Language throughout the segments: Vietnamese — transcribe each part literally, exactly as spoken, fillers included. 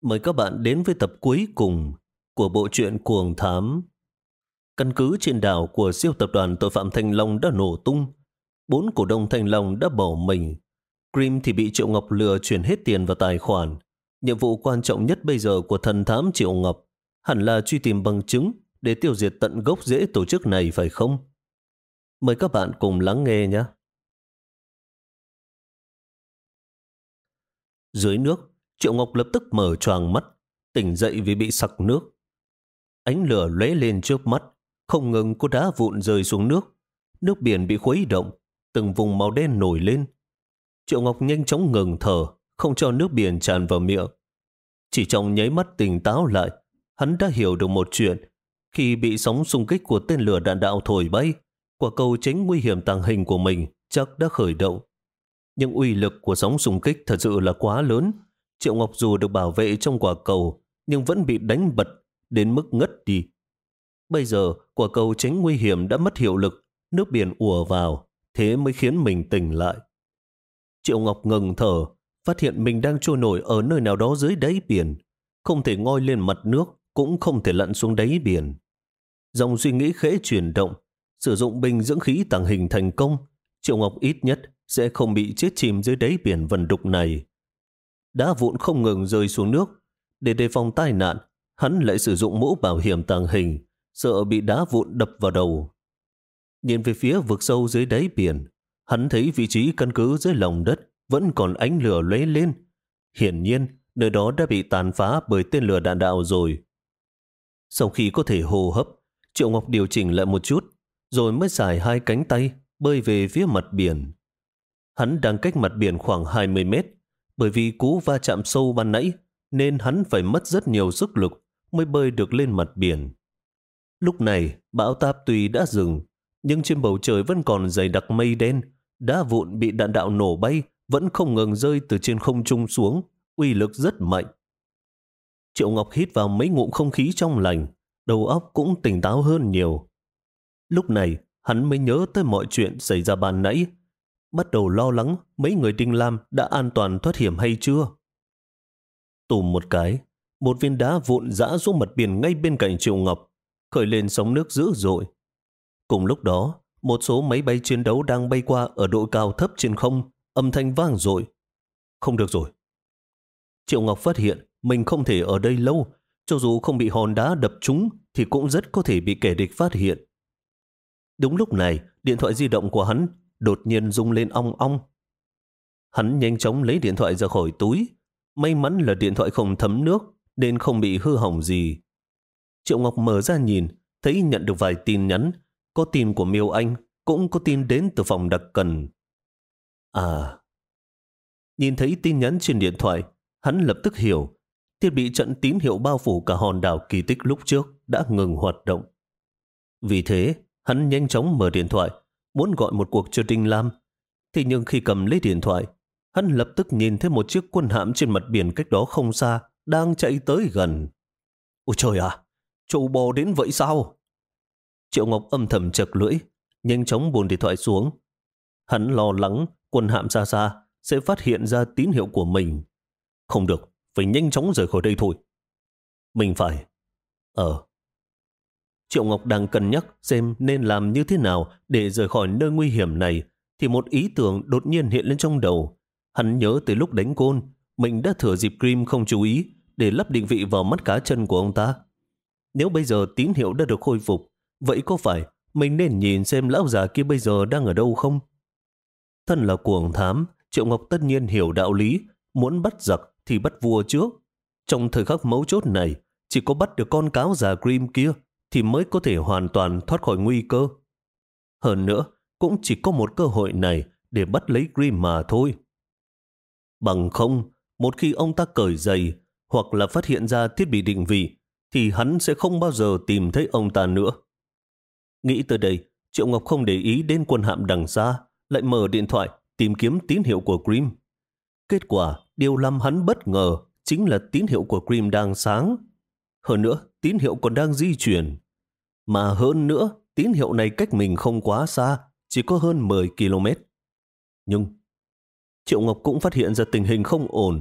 Mời các bạn đến với tập cuối cùng của bộ truyện Cuồng Thám. Căn cứ trên đảo của siêu tập đoàn tội phạm Thanh Long đã nổ tung. Bốn cổ đông Thanh Long đã bỏ mình. Grim thì bị Triệu Ngọc lừa chuyển hết tiền vào tài khoản. Nhiệm vụ quan trọng nhất bây giờ của thần thám Triệu Ngọc hẳn là truy tìm bằng chứng để tiêu diệt tận gốc rễ tổ chức này, phải không? Mời các bạn cùng lắng nghe nhé. Dưới nước, Triệu Ngọc lập tức mở choàng mắt, tỉnh dậy vì bị sặc nước. Ánh lửa lóe lên trước mắt, không ngừng có đá vụn rơi xuống nước. Nước biển bị khuấy động, từng vùng màu đen nổi lên. Triệu Ngọc nhanh chóng ngừng thở, không cho nước biển tràn vào miệng. Chỉ trong nháy mắt tỉnh táo lại, hắn đã hiểu được một chuyện. Khi bị sóng xung kích của tên lửa đạn đạo thổi bay, quả cầu tránh nguy hiểm tàng hình của mình chắc đã khởi động. Nhưng uy lực của sóng xung kích thật sự là quá lớn. Triệu Ngọc dù được bảo vệ trong quả cầu, nhưng vẫn bị đánh bật đến mức ngất đi. Bây giờ, quả cầu tránh nguy hiểm đã mất hiệu lực, nước biển ùa vào, thế mới khiến mình tỉnh lại. Triệu Ngọc ngừng thở, phát hiện mình đang trôi nổi ở nơi nào đó dưới đáy biển. Không thể ngoi lên mặt nước, cũng không thể lặn xuống đáy biển. Dòng suy nghĩ khẽ chuyển động, sử dụng bình dưỡng khí tàng hình thành công, Triệu Ngọc ít nhất sẽ không bị chết chìm dưới đáy biển vần đục này. Đá vụn không ngừng rơi xuống nước. Để đề phòng tai nạn, hắn lại sử dụng mũ bảo hiểm tàng hình, sợ bị đá vụn đập vào đầu. Nhìn về phía vực sâu dưới đáy biển, hắn thấy vị trí căn cứ dưới lòng đất vẫn còn ánh lửa lóe lên. Hiển nhiên, nơi đó đã bị tàn phá bởi tên lửa đạn đạo rồi. Sau khi có thể hô hấp, Triệu Ngọc điều chỉnh lại một chút, rồi mới xài hai cánh tay bơi về phía mặt biển. Hắn đang cách mặt biển khoảng hai mươi mét, bởi vì cú va chạm sâu ban nãy nên hắn phải mất rất nhiều sức lực mới bơi được lên mặt biển. Lúc này, bão táp tuy đã dừng, nhưng trên bầu trời vẫn còn dày đặc mây đen, đá vụn bị đạn đạo nổ bay vẫn không ngừng rơi từ trên không trung xuống, uy lực rất mạnh. Triệu Ngọc hít vào mấy ngụm không khí trong lành, đầu óc cũng tỉnh táo hơn nhiều. Lúc này, hắn mới nhớ tới mọi chuyện xảy ra ban nãy, bắt đầu lo lắng mấy người Đinh Lam đã an toàn thoát hiểm hay chưa. Tùm một cái, một viên đá vụn rã xuống mặt biển ngay bên cạnh Triệu Ngọc, khởi lên sóng nước dữ dội. Cùng lúc đó, một số máy bay chiến đấu đang bay qua ở độ cao thấp trên không, âm thanh vang dội. Không được rồi. Triệu Ngọc phát hiện mình không thể ở đây lâu, cho dù không bị hòn đá đập trúng thì cũng rất có thể bị kẻ địch phát hiện. Đúng lúc này, điện thoại di động của hắn đột nhiên rung lên ong ong. Hắn nhanh chóng lấy điện thoại ra khỏi túi. May mắn là điện thoại không thấm nước nên không bị hư hỏng gì. Triệu Ngọc mở ra nhìn, thấy nhận được vài tin nhắn. Có tin của Miêu Anh, cũng có tin đến từ phòng đặc cần. À, nhìn thấy tin nhắn trên điện thoại, hắn lập tức hiểu thiết bị trận tín hiệu bao phủ cả hòn đảo kỳ tích lúc trước đã ngừng hoạt động. Vì thế, hắn nhanh chóng mở điện thoại, muốn gọi một cuộc cho Đinh Lam. Thế nhưng khi cầm lấy điện thoại, hắn lập tức nhìn thấy một chiếc quân hạm trên mặt biển cách đó không xa, đang chạy tới gần. Ôi trời à, châu bò đến vậy sao? Triệu Ngọc âm thầm chật lưỡi, nhanh chóng buông điện thoại xuống. Hắn lo lắng quân hạm xa xa sẽ phát hiện ra tín hiệu của mình. Không được, phải nhanh chóng rời khỏi đây thôi. Mình phải... Ờ... Triệu Ngọc đang cân nhắc xem nên làm như thế nào để rời khỏi nơi nguy hiểm này, thì một ý tưởng đột nhiên hiện lên trong đầu. Hắn nhớ tới lúc đánh côn, mình đã thừa dịp Grim không chú ý để lắp định vị vào mắt cá chân của ông ta. Nếu bây giờ tín hiệu đã được khôi phục, vậy có phải mình nên nhìn xem lão già kia bây giờ đang ở đâu không? Thân là cuồng thám, Triệu Ngọc tất nhiên hiểu đạo lý, muốn bắt giặc thì bắt vua trước. Trong thời khắc mấu chốt này, chỉ có bắt được con cáo già Grim kia thì mới có thể hoàn toàn thoát khỏi nguy cơ. Hơn nữa, cũng chỉ có một cơ hội này để bắt lấy Grim mà thôi. Bằng không, một khi ông ta cởi giày hoặc là phát hiện ra thiết bị định vị, thì hắn sẽ không bao giờ tìm thấy ông ta nữa. Nghĩ tới đây, Triệu Ngọc không để ý đến quân hạm đằng xa, lại mở điện thoại tìm kiếm tín hiệu của Grim. Kết quả, điều làm hắn bất ngờ chính là tín hiệu của Grim đang sáng. Hơn nữa, tín hiệu còn đang di chuyển. Mà hơn nữa, tín hiệu này cách mình không quá xa, chỉ có hơn mười ki lô mét. Nhưng Triệu Ngọc cũng phát hiện ra tình hình không ổn.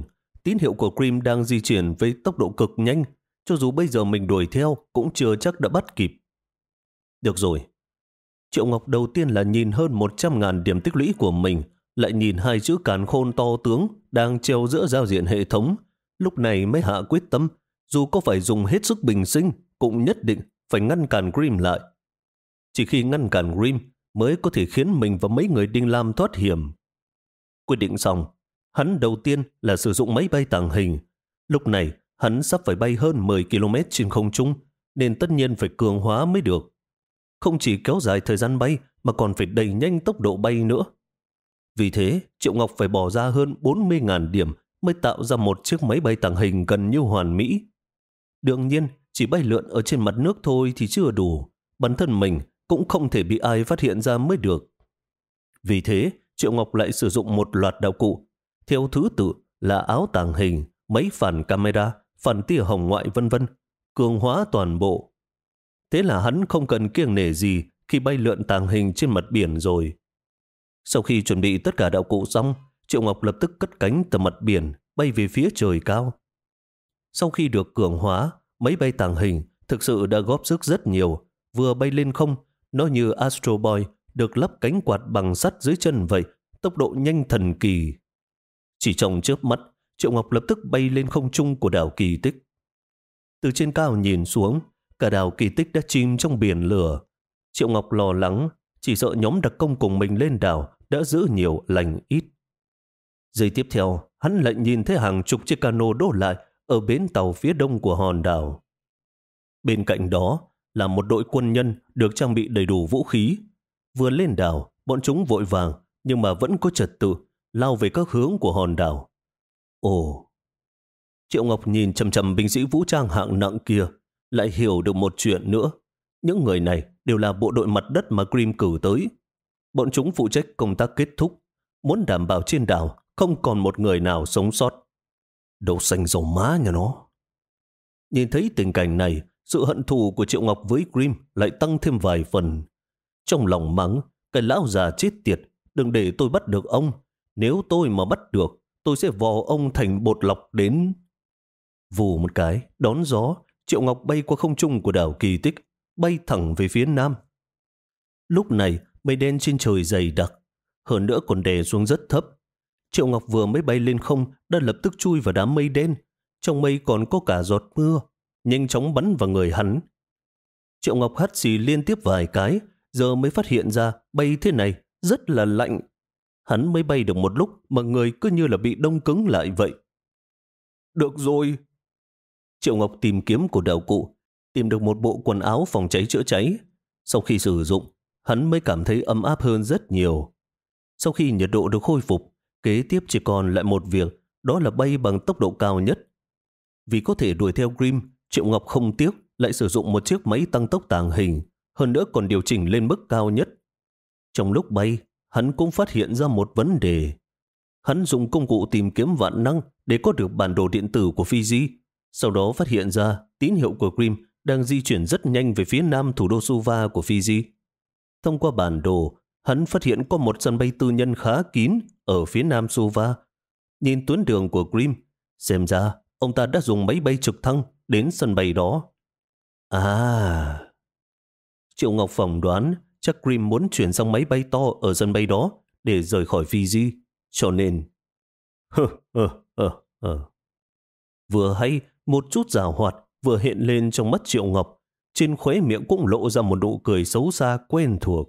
tín hiệu của Grim đang di chuyển với tốc độ cực nhanh. Cho dù bây giờ mình đuổi theo cũng chưa chắc đã bắt kịp. Được rồi. Triệu Ngọc đầu tiên là nhìn hơn một trăm ngàn điểm tích lũy của mình, lại nhìn hai chữ càn khôn to tướng đang treo giữa giao diện hệ thống. Lúc này mới hạ quyết tâm, dù có phải dùng hết sức bình sinh, cũng nhất định phải ngăn cản Grim lại. Chỉ khi ngăn cản Grim mới có thể khiến mình và mấy người Đinh Lam thoát hiểm. Quyết định xong, hắn đầu tiên là sử dụng máy bay tàng hình. Lúc này, hắn sắp phải bay hơn mười ki lô mét trên không trung, nên tất nhiên phải cường hóa mới được. Không chỉ kéo dài thời gian bay, mà còn phải đẩy nhanh tốc độ bay nữa. Vì thế, Triệu Ngọc phải bỏ ra hơn bốn mươi nghìn điểm mới tạo ra một chiếc máy bay tàng hình gần như hoàn mỹ. Đương nhiên, chỉ bay lượn ở trên mặt nước thôi thì chưa đủ. Bản thân mình cũng không thể bị ai phát hiện ra mới được. Vì thế, Triệu Ngọc lại sử dụng một loạt đạo cụ, theo thứ tự là áo tàng hình, máy phản camera, phản tia hồng ngoại vân vân, cường hóa toàn bộ. Thế là hắn không cần kiêng nể gì khi bay lượn tàng hình trên mặt biển rồi. Sau khi chuẩn bị tất cả đạo cụ xong, Triệu Ngọc lập tức cất cánh từ mặt biển, bay về phía trời cao. Sau khi được cường hóa, máy bay tàng hình thực sự đã góp sức rất nhiều. Vừa bay lên không, nó như Astro Boy được lắp cánh quạt bằng sắt dưới chân vậy, tốc độ nhanh thần kỳ. Chỉ trong chớp mắt, Triệu Ngọc lập tức bay lên không trung của đảo Kỳ Tích. Từ trên cao nhìn xuống, cả đảo Kỳ Tích đã chìm trong biển lửa. Triệu Ngọc lo lắng, chỉ sợ nhóm đặc công cùng mình lên đảo đã giữ nhiều lành ít. Giây tiếp theo, hắn lại nhìn thấy hàng chục chiếc cano đổ lại ở bến tàu phía đông của hòn đảo. Bên cạnh đó là một đội quân nhân được trang bị đầy đủ vũ khí. Vừa lên đảo, bọn chúng vội vàng nhưng mà vẫn có trật tự, lao về các hướng của hòn đảo. Ồ! Triệu Ngọc nhìn chằm chằm binh sĩ vũ trang hạng nặng kia, lại hiểu được một chuyện nữa. Những người này đều là bộ đội mặt đất mà Grim cử tới. Bọn chúng phụ trách công tác kết thúc, muốn đảm bảo trên đảo không còn một người nào sống sót. Đậu xanh dầu má nhà nó. Nhìn thấy tình cảnh này, sự hận thù của Triệu Ngọc với Grim lại tăng thêm vài phần. Trong lòng mắng, cái lão già chết tiệt, đừng để tôi bắt được ông. Nếu tôi mà bắt được, tôi sẽ vò ông thành bột lọc đến. Vù một cái, đón gió, Triệu Ngọc bay qua không trung của đảo Kỳ Tích, bay thẳng về phía nam. Lúc này, mây đen trên trời dày đặc, hơn nữa còn đè xuống rất thấp. Triệu Ngọc vừa mới bay lên không đã lập tức chui vào đám mây đen. Trong mây còn có cả giọt mưa, nhanh chóng bắn vào người hắn. Triệu Ngọc hắt xì liên tiếp vài cái, giờ mới phát hiện ra bay thế này rất là lạnh. Hắn mới bay được một lúc mà người cứ như là bị đông cứng lại vậy. Được rồi. Triệu Ngọc tìm kiếm của đạo cụ, tìm được một bộ quần áo phòng cháy chữa cháy. Sau khi sử dụng, hắn mới cảm thấy ấm áp hơn rất nhiều. Sau khi nhiệt độ được khôi phục, kế tiếp chỉ còn lại một việc, đó là bay bằng tốc độ cao nhất. Vì có thể đuổi theo Grim, Triệu Ngọc không tiếc lại sử dụng một chiếc máy tăng tốc tàng hình, hơn nữa còn điều chỉnh lên mức cao nhất. Trong lúc bay, hắn cũng phát hiện ra một vấn đề. Hắn dùng công cụ tìm kiếm vạn năng để có được bản đồ điện tử của Fiji, sau đó phát hiện ra tín hiệu của Grim đang di chuyển rất nhanh về phía nam thủ đô Suva của Fiji. Thông qua bản đồ, hắn phát hiện có một sân bay tư nhân khá kín ở phía nam Suva. Nhìn tuyến đường của Grim, xem ra ông ta đã dùng máy bay trực thăng đến sân bay đó. À! Triệu Ngọc phỏng đoán chắc Grim muốn chuyển sang máy bay to ở sân bay đó để rời khỏi Fiji, cho nên... Hơ, hơ, hơ, hơ. Vừa hay, một chút giảo hoạt vừa hiện lên trong mắt Triệu Ngọc, trên khóe miệng cũng lộ ra một nụ cười xấu xa quen thuộc.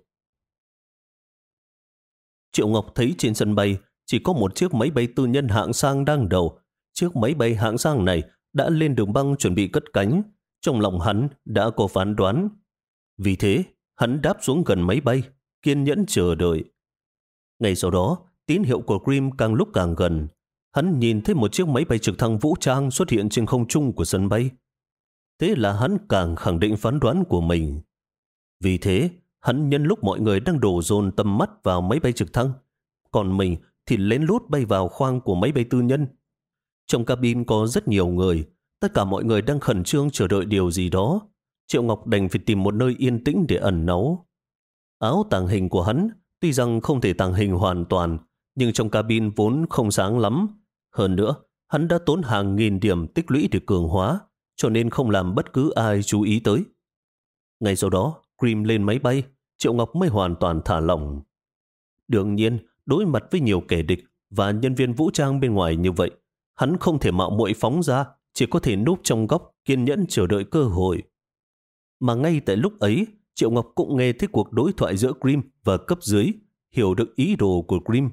Triệu Ngọc thấy trên sân bay chỉ có một chiếc máy bay tư nhân hạng sang đang đậu. Chiếc máy bay hạng sang này đã lên đường băng chuẩn bị cất cánh. Trong lòng hắn đã có phán đoán. Vì thế, hắn đáp xuống gần máy bay, kiên nhẫn chờ đợi. Ngay sau đó, tín hiệu của Grim càng lúc càng gần. Hắn nhìn thấy một chiếc máy bay trực thăng vũ trang xuất hiện trên không trung của sân bay. Thế là hắn càng khẳng định phán đoán của mình. Vì thế, hắn nhân lúc mọi người đang đổ dồn tầm mắt vào máy bay trực thăng, còn mình thì lén lút bay vào khoang của máy bay tư nhân. Trong cabin có rất nhiều người, tất cả mọi người đang khẩn trương chờ đợi điều gì đó. Triệu Ngọc đành phải tìm một nơi yên tĩnh để ẩn náu. Áo tàng hình của hắn tuy rằng không thể tàng hình hoàn toàn, nhưng trong cabin vốn không sáng lắm. Hơn nữa, hắn đã tốn hàng nghìn điểm tích lũy để cường hóa, cho nên không làm bất cứ ai chú ý tới. Ngay sau đó, Grim lên máy bay, Triệu Ngọc mới hoàn toàn thả lỏng. Đương nhiên, đối mặt với nhiều kẻ địch và nhân viên vũ trang bên ngoài như vậy, hắn không thể mạo muội phóng ra, chỉ có thể núp trong góc kiên nhẫn chờ đợi cơ hội. Mà ngay tại lúc ấy, Triệu Ngọc cũng nghe thấy cuộc đối thoại giữa Grim và cấp dưới, hiểu được ý đồ của Grim.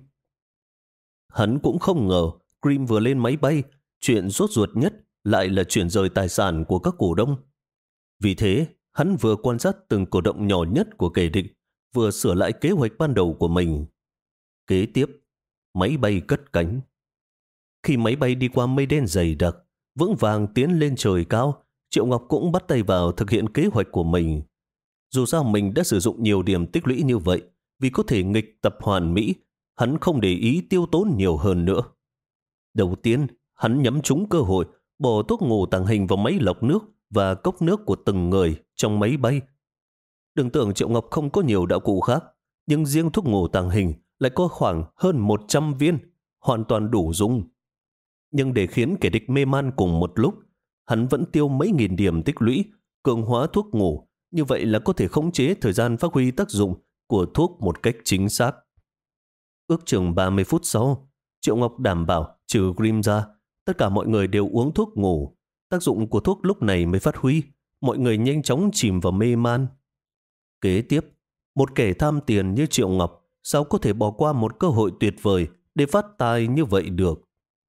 Hắn cũng không ngờ Grim vừa lên máy bay, chuyện sốt ruột nhất lại là chuyển rời tài sản của các cổ đông. Vì thế, hắn vừa quan sát từng cử động nhỏ nhất của kẻ địch, vừa sửa lại kế hoạch ban đầu của mình. Kế tiếp, máy bay cất cánh. Khi máy bay đi qua mây đen dày đặc, vững vàng tiến lên trời cao, Triệu Ngọc cũng bắt tay vào thực hiện kế hoạch của mình. Dù sao mình đã sử dụng nhiều điểm tích lũy như vậy, vì có thể nghịch tập hoàn mỹ, hắn không để ý tiêu tốn nhiều hơn nữa. Đầu tiên, hắn nhắm trúng cơ hội, bỏ thuốc ngủ tàng hình vào máy lọc nước và cốc nước của từng người trong máy bay. Đừng tưởng Triệu Ngọc không có nhiều đạo cụ khác, nhưng riêng thuốc ngủ tàng hình lại có khoảng hơn một trăm viên, hoàn toàn đủ dùng. Nhưng để khiến kẻ địch mê man cùng một lúc, hắn vẫn tiêu mấy nghìn điểm tích lũy, cường hóa thuốc ngủ, như vậy là có thể khống chế thời gian phát huy tác dụng của thuốc một cách chính xác. Ước chừng ba mươi phút sau, Triệu Ngọc đảm bảo trừ Grim ra, tất cả mọi người đều uống thuốc ngủ. Tác dụng của thuốc lúc này mới phát huy, mọi người nhanh chóng chìm vào mê man. Kế tiếp, một kẻ tham tiền như Triệu Ngọc sao có thể bỏ qua một cơ hội tuyệt vời để phát tài như vậy được.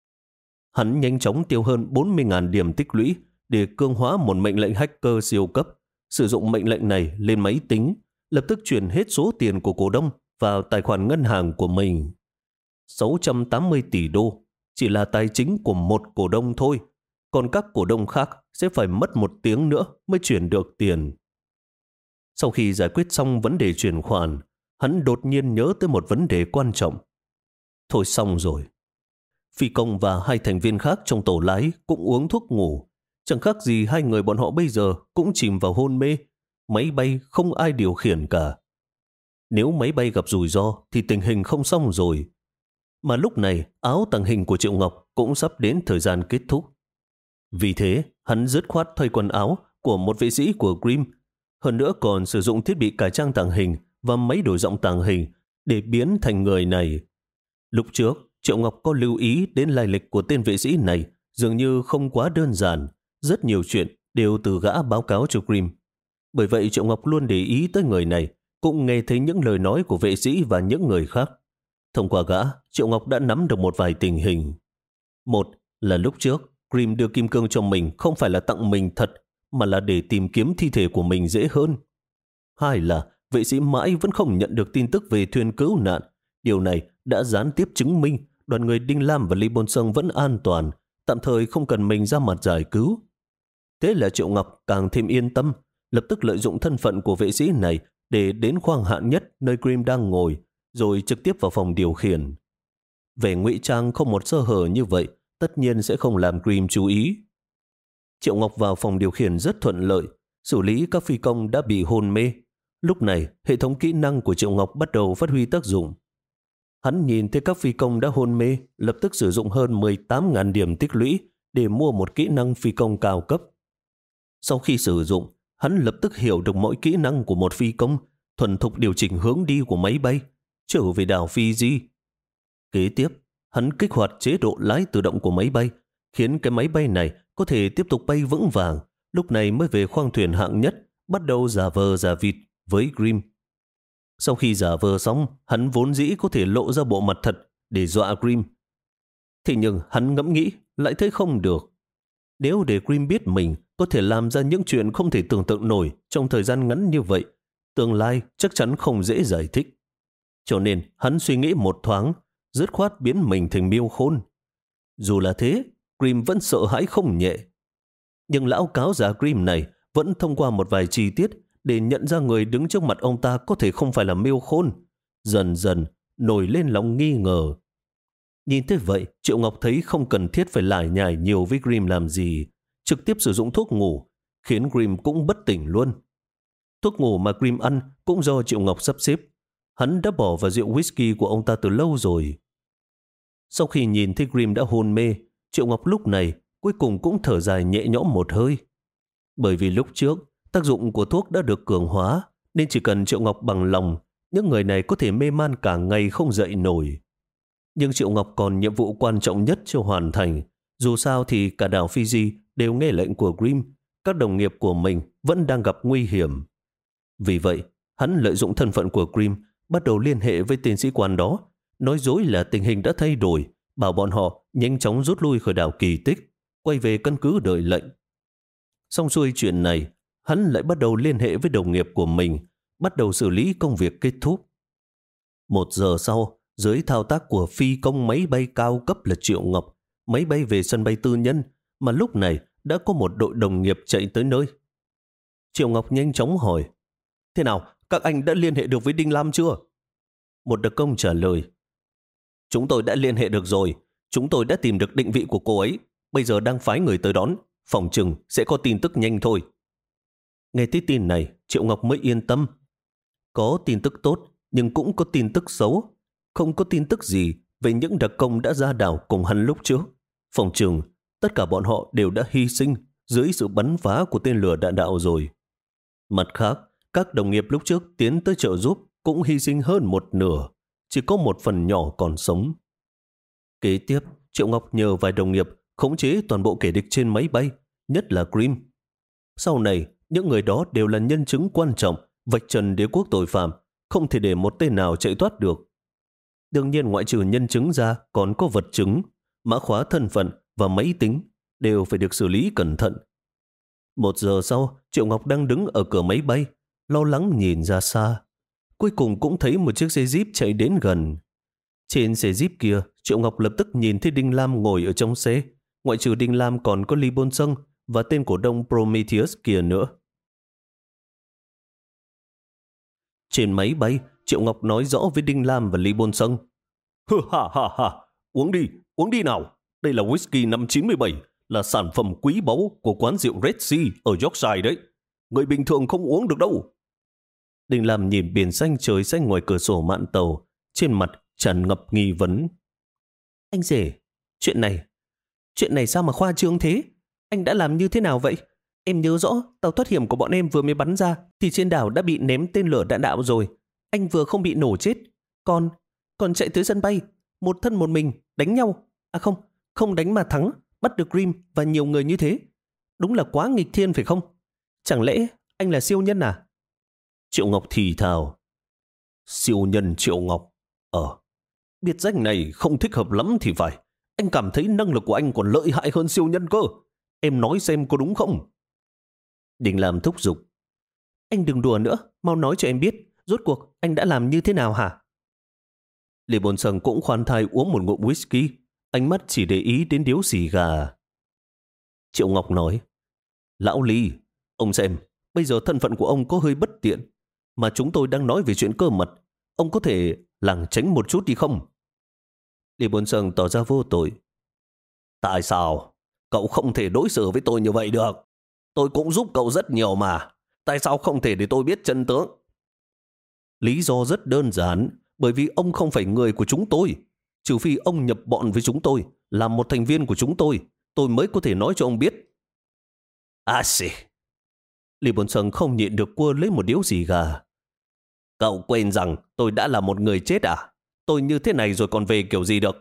Hắn nhanh chóng tiêu hơn bốn mươi nghìn điểm tích lũy để cường hóa một mệnh lệnh hacker siêu cấp, sử dụng mệnh lệnh này lên máy tính, lập tức chuyển hết số tiền của cổ đông vào tài khoản ngân hàng của mình. sáu trăm tám mươi tỷ đô chỉ là tài chính của một cổ đông thôi, còn các cổ đông khác sẽ phải mất một tiếng nữa mới chuyển được tiền. Sau khi giải quyết xong vấn đề chuyển khoản, hắn đột nhiên nhớ tới một vấn đề quan trọng. Thôi xong rồi. Phi công và hai thành viên khác trong tổ lái cũng uống thuốc ngủ. Chẳng khác gì hai người bọn họ bây giờ cũng chìm vào hôn mê. Máy bay không ai điều khiển cả. Nếu máy bay gặp rủi ro thì tình hình không xong rồi. Mà lúc này áo tàng hình của Triệu Ngọc cũng sắp đến thời gian kết thúc. Vì thế hắn dứt khoát thay quần áo của một vệ sĩ của Grim. Hơn nữa còn sử dụng thiết bị cải trang tàng hình và máy đổi giọng tàng hình để biến thành người này. Lúc trước, Triệu Ngọc có lưu ý đến lai lịch của tên vệ sĩ này dường như không quá đơn giản. Rất nhiều chuyện đều từ gã báo cáo cho Grim. Bởi vậy Triệu Ngọc luôn để ý tới người này, cũng nghe thấy những lời nói của vệ sĩ và những người khác. Thông qua gã, Triệu Ngọc đã nắm được một vài tình hình. Một là lúc trước, Grim đưa kim cương cho mình không phải là tặng mình thật, mà là để tìm kiếm thi thể của mình dễ hơn. Hai là vệ sĩ mãi vẫn không nhận được tin tức về thuyền cứu nạn. Điều này đã gián tiếp chứng minh đoàn người Đinh Lam và Lý Bôn Sơn vẫn an toàn, tạm thời không cần mình ra mặt giải cứu. Thế là Triệu Ngọc càng thêm yên tâm, lập tức lợi dụng thân phận của vệ sĩ này để đến khoang hạng nhất nơi Grim đang ngồi, rồi trực tiếp vào phòng điều khiển. Về ngụy trang không một sơ hở như vậy, tất nhiên sẽ không làm Grim chú ý. Triệu Ngọc vào phòng điều khiển rất thuận lợi, xử lý các phi công đã bị hôn mê. Lúc này, hệ thống kỹ năng của Triệu Ngọc bắt đầu phát huy tác dụng. Hắn nhìn thấy các phi công đã hôn mê, lập tức sử dụng hơn mười tám nghìn điểm tích lũy để mua một kỹ năng phi công cao cấp. Sau khi sử dụng, hắn lập tức hiểu được mỗi kỹ năng của một phi công, thuần thục điều chỉnh hướng đi của máy bay, trở về đảo Fiji. Kế tiếp, hắn kích hoạt chế độ lái tự động của máy bay, khiến cái máy bay này có thể tiếp tục bay vững vàng. Lúc này mới về khoang thuyền hạng nhất, bắt đầu giả vờ giả vịt với Grim. Sau khi giả vờ xong, hắn vốn dĩ có thể lộ ra bộ mặt thật để dọa Grim. Thế nhưng hắn ngẫm nghĩ lại thấy không được. Nếu để Grim biết mình có thể làm ra những chuyện không thể tưởng tượng nổi trong thời gian ngắn như vậy, tương lai chắc chắn không dễ giải thích. Cho nên hắn suy nghĩ một thoáng, dứt khoát biến mình thành miêu khôn. Dù là thế, Grim vẫn sợ hãi không nhẹ. Nhưng lão cáo giả Grim này vẫn thông qua một vài chi tiết để nhận ra người đứng trước mặt ông ta có thể không phải là miêu khôn. Dần dần nổi lên lòng nghi ngờ. Nhìn thế vậy, Triệu Ngọc thấy không cần thiết phải lải nhải nhiều với Grim làm gì, trực tiếp sử dụng thuốc ngủ, khiến Grim cũng bất tỉnh luôn. Thuốc ngủ mà Grim ăn cũng do Triệu Ngọc sắp xếp. Hắn đã bỏ vào rượu whisky của ông ta từ lâu rồi. Sau khi nhìn thấy Grim đã hôn mê, Triệu Ngọc lúc này cuối cùng cũng thở dài nhẹ nhõm một hơi. Bởi vì lúc trước, tác dụng của thuốc đã được cường hóa, nên chỉ cần Triệu Ngọc bằng lòng, những người này có thể mê man cả ngày không dậy nổi. Nhưng Triệu Ngọc còn nhiệm vụ quan trọng nhất chưa hoàn thành. Dù sao thì cả đảo Fiji đều nghe lệnh của Grimm, các đồng nghiệp của mình vẫn đang gặp nguy hiểm. Vì vậy, hắn lợi dụng thân phận của Grimm, bắt đầu liên hệ với tên sĩ quan đó, nói dối là tình hình đã thay đổi, bảo bọn họ nhanh chóng rút lui khỏi đảo Kỳ Tích, quay về căn cứ đợi lệnh. Xong xuôi chuyện này, hắn lại bắt đầu liên hệ với đồng nghiệp của mình, bắt đầu xử lý công việc kết thúc. Một giờ sau, dưới thao tác của phi công máy bay cao cấp là Triệu Ngọc, máy bay về sân bay tư nhân, mà lúc này đã có một đội đồng nghiệp chạy tới nơi. Triệu Ngọc nhanh chóng hỏi, thế nào, các anh đã liên hệ được với Đinh Lam chưa? Một đặc công trả lời, chúng tôi đã liên hệ được rồi, chúng tôi đã tìm được định vị của cô ấy, bây giờ đang phái người tới đón, phòng chừng sẽ có tin tức nhanh thôi. Nghe thấy tin này, Triệu Ngọc mới yên tâm. Có tin tức tốt, nhưng cũng có tin tức xấu. Không có tin tức gì về những đặc công đã ra đảo cùng hắn lúc trước. Phòng chừng, tất cả bọn họ đều đã hy sinh dưới sự bắn phá của tên lửa đạn đạo rồi. Mặt khác, các đồng nghiệp lúc trước tiến tới trợ giúp cũng hy sinh hơn một nửa, chỉ có một phần nhỏ còn sống. Kế tiếp, Triệu Ngọc nhờ vài đồng nghiệp khống chế toàn bộ kẻ địch trên máy bay, nhất là Grimm. Sau này, những người đó đều là nhân chứng quan trọng, vạch trần đế quốc tội phạm, không thể để một tên nào chạy thoát được. Đương nhiên ngoại trừ nhân chứng ra còn có vật chứng, mã khóa thân phận và máy tính đều phải được xử lý cẩn thận. Một giờ sau, Triệu Ngọc đang đứng ở cửa máy bay, lo lắng nhìn ra xa. Cuối cùng cũng thấy một chiếc xe Jeep chạy đến gần. Trên xe Jeep kia, Triệu Ngọc lập tức nhìn thấy Đinh Lam ngồi ở trong xe. Ngoại trừ Đinh Lam còn có Lee Bôn Sung và tên cổ đông Prometheus kia nữa. Trên máy bay, Triệu Ngọc nói rõ với Đinh Lam và Lee Bôn Sung. Hừ ha ha ha, uống đi, uống đi nào. Đây là whisky năm chín bảy, là sản phẩm quý báu của quán rượu Red Sea ở Yorkshire đấy. Người bình thường không uống được đâu. Đinh Lam nhìn biển xanh trời xanh ngoài cửa sổ mạn tàu, trên mặt tràn ngập nghi vấn. Anh rể, chuyện này, chuyện này sao mà khoa trương thế? Anh đã làm như thế nào vậy? Em nhớ rõ tàu thoát hiểm của bọn em vừa mới bắn ra thì trên đảo đã bị ném tên lửa đạn đạo rồi. Anh vừa không bị nổ chết, còn còn chạy tới sân bay, một thân một mình đánh nhau. À không, không đánh mà thắng, bắt được Grimm và nhiều người như thế. Đúng là quá nghịch thiên phải không? Chẳng lẽ anh là siêu nhân à? Triệu Ngọc thì thào. Siêu nhân Triệu Ngọc? Ờ, biệt danh này không thích hợp lắm thì phải. Anh cảm thấy năng lực của anh còn lợi hại hơn siêu nhân cơ. Em nói xem có đúng không? Đình làm thúc giục. Anh đừng đùa nữa, mau nói cho em biết, rốt cuộc anh đã làm như thế nào hả? Lê Bồn Sần cũng khoan thai uống một ngụm whisky, ánh mắt chỉ để ý đến điếu xì gà. Triệu Ngọc nói, Lão Ly, ông xem, bây giờ thân phận của ông có hơi bất tiện, mà chúng tôi đang nói về chuyện cơ mật, ông có thể lảng tránh một chút đi không? Lê Bồn Sần tỏ ra vô tội. Tại sao? Cậu không thể đối xử với tôi như vậy được. Tôi cũng giúp cậu rất nhiều mà. Tại sao không thể để tôi biết chân tướng? Lý do rất đơn giản, bởi vì ông không phải người của chúng tôi. Trừ phi ông nhập bọn với chúng tôi, làm một thành viên của chúng tôi, tôi mới có thể nói cho ông biết. À xì. Lý Bồn Sơn không nhịn được quơ lấy một điếu xì gà. Cậu quên rằng tôi đã là một người chết à? Tôi như thế này rồi còn về kiểu gì được?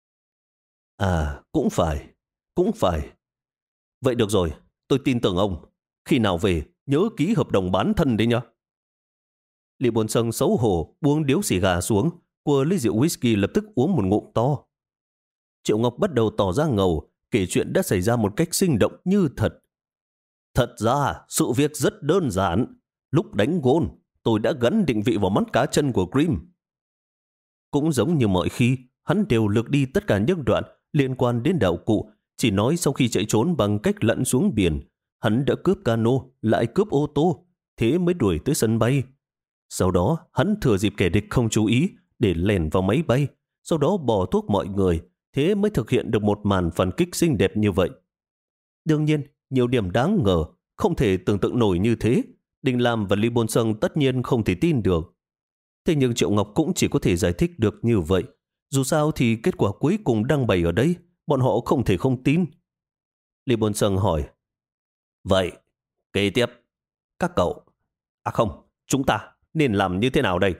À, cũng phải, cũng phải. Vậy được rồi, tôi tin tưởng ông. Khi nào về, nhớ ký hợp đồng bán thân đấy nhá. Lý Bồn Sơn xấu hổ buông điếu xì gà xuống, quơ lấy rượu whisky lập tức uống một ngụm to. Triệu Ngọc bắt đầu tỏ ra ngầu, kể chuyện đã xảy ra một cách sinh động như thật. Thật ra, sự việc rất đơn giản. Lúc đánh gôn, tôi đã gắn định vị vào mắt cá chân của Grimm. Cũng giống như mọi khi, hắn đều lược đi tất cả những đoạn liên quan đến đạo cụ, chỉ nói sau khi chạy trốn bằng cách lặn xuống biển, hắn đã cướp cano, lại cướp ô tô, thế mới đuổi tới sân bay. Sau đó, hắn thừa dịp kẻ địch không chú ý để lèn vào máy bay, sau đó bỏ thuốc mọi người, thế mới thực hiện được một màn phản kích xinh đẹp như vậy. Đương nhiên, nhiều điểm đáng ngờ, không thể tưởng tượng nổi như thế. Đinh Lam và Lý Bôn Sơn tất nhiên không thể tin được. Thế nhưng Triệu Ngọc cũng chỉ có thể giải thích được như vậy. Dù sao thì kết quả cuối cùng đăng bày ở đây bọn họ không thể không tin. Lý Bôn Sâng hỏi, vậy, kế tiếp, các cậu, à không, chúng ta nên làm như thế nào đây?